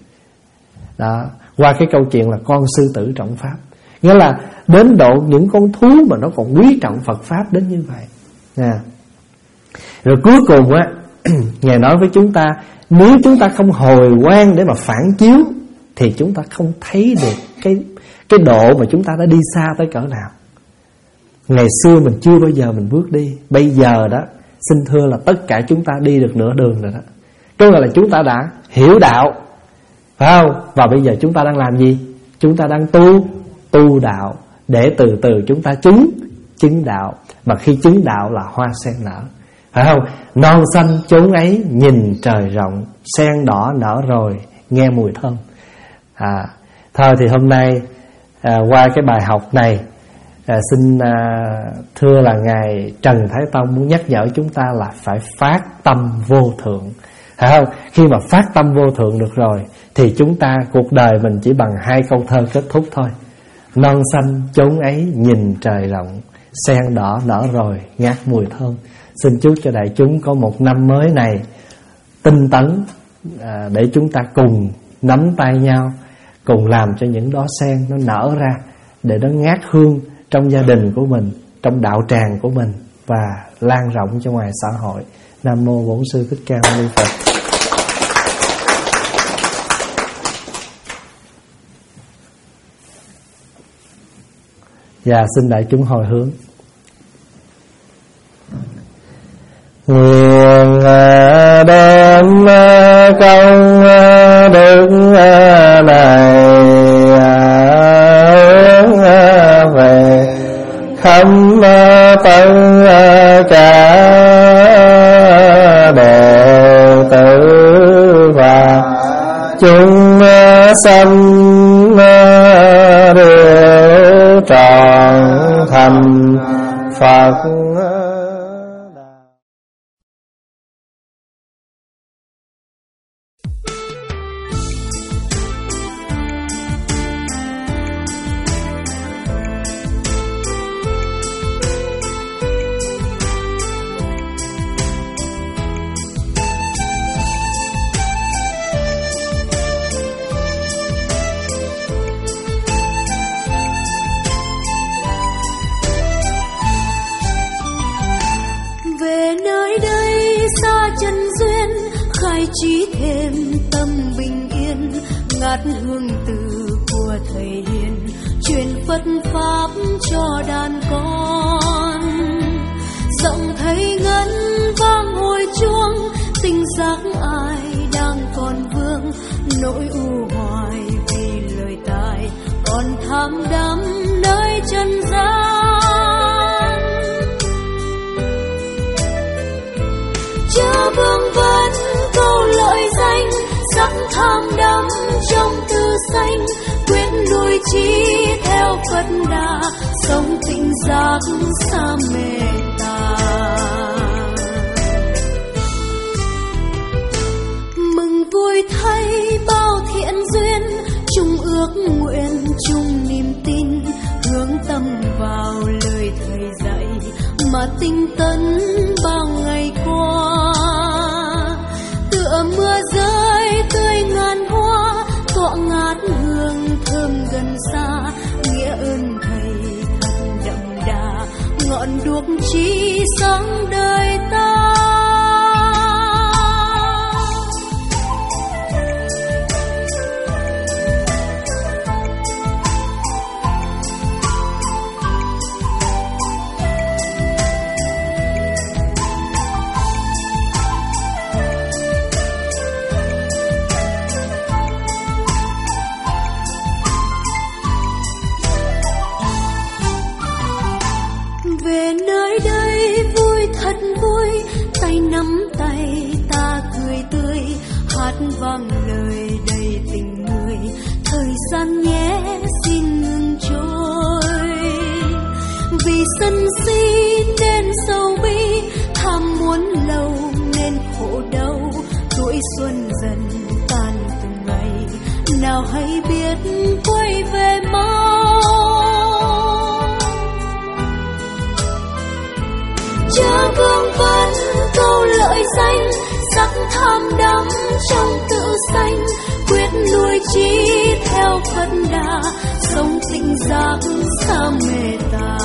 Đó, qua cái câu chuyện là con sư tử trọng pháp, nghĩa là đến độ những con thú mà nó còn quý trọng Phật pháp đến như vậy. À. Rồi cuối cùng á, Ngài nói với chúng ta, nếu chúng ta không hồi quang để mà phản chiếu thì chúng ta không thấy được cái cái độ mà chúng ta đã đi xa tới cỡ nào. Ngày xưa mình chưa bao giờ mình bước đi, bây giờ đó xin thưa là tất cả chúng ta đi được nửa đường rồi đó. Tức là chúng ta đã hiểu đạo, phải không? Và bây giờ chúng ta đang làm gì? Chúng ta đang tu tu đạo để từ từ chúng ta chứng chứng đạo. Mà khi chứng đạo là hoa sen nở, phải không? Non xanh chốn ấy nhìn trời rộng, sen đỏ nở rồi nghe mùi thơm. À, thôi thì hôm nay à, qua cái bài học này, à, xin à, thưa là Ngài Trần Thái Tông muốn nhắc nhở chúng ta là phải phát tâm vô thượng, phải không? Khi mà phát tâm vô thượng được rồi thì chúng ta, cuộc đời mình chỉ bằng hai câu thơ kết thúc thôi. Non xanh chốn ấy nhìn trời rộng, sen đỏ nở rồi ngát mùi thơm. Xin chúc cho đại chúng có một năm mới này tinh tấn, à, để chúng ta cùng nắm tay nhau, cùng làm cho những đóa sen nó nở ra, để nó ngát hương trong gia đình của mình, trong đạo tràng của mình, và lan rộng cho ngoài xã hội. Nam mô Bổn Sư Thích Ca Mâu Ni Phật. Và xin đại chúng hồi hướng. Nguyện đem công đức này hướng về khắp tất cả đệ tử và chúng sanh đều trọn thành Phật. Chí thêm tâm bình yên, ngát hương từ của thầy hiền, truyền Phật pháp cho đàn con. Giọng thầy ngân vang hồi chuông, tình giác ai đang còn vương, nỗi u hoài vì lời tài còn tham đắm nơi trần gian. Chớ vương vấn câu lợi danh, sắc tham đắm trong tư xanh, quyết nuôi trí theo Phật đà, sống tình giác xa mê tà. Mừng vui thay bao thiện duyên, chung ước nguyện chung niềm tin, hướng tâm vào lời thầy dạy mà tinh tấn bao ngày qua. Tựa mưa rơi tươi ngàn hoa, tọa ngát hương thơm gần xa, nghĩa ơn thầy thật đậm đà, ngọn đuốc chí sáng đời ta. thầy nắm tay ta cười tươi, hát vang lời đầy tình người. Thời gian nhé xin ngừng trôi, vì sân si nên sâu bi, tham muốn lâu nên khổ đau. Tuổi xuân dần tan từng ngày, nào hay biết quay về mau. Chớ vương vấn câu lợi danh, sắc tham đắm trong tự sanh. Quyết nuôi trí theo Phật Đà, sống tinh giác xa mê tà.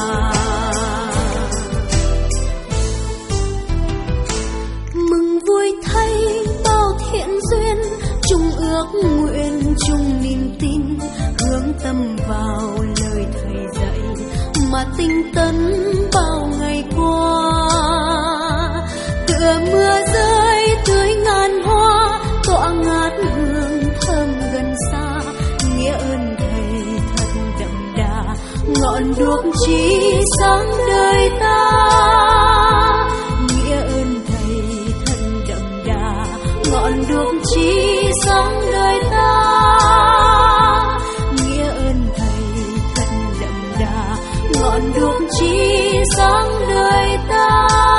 Mừng vui thay bao thiện duyên, chung ước nguyện chung niềm tin. Hướng tâm vào lời thầy dạy, mà tinh tấn bao ngày qua. Tựa mưa rơi tưới ngàn hoa, tỏa ngát hương thơm gần xa. Nghĩa ơn thầy thật đậm đà, ngọn đuốc chí sáng đời ta. Nghĩa ơn thầy thật đậm đà, ngọn đuốc chí sáng đời ta. Nghĩa ơn thầy thật đậm đà, ngọn đuốc chí sáng đời ta.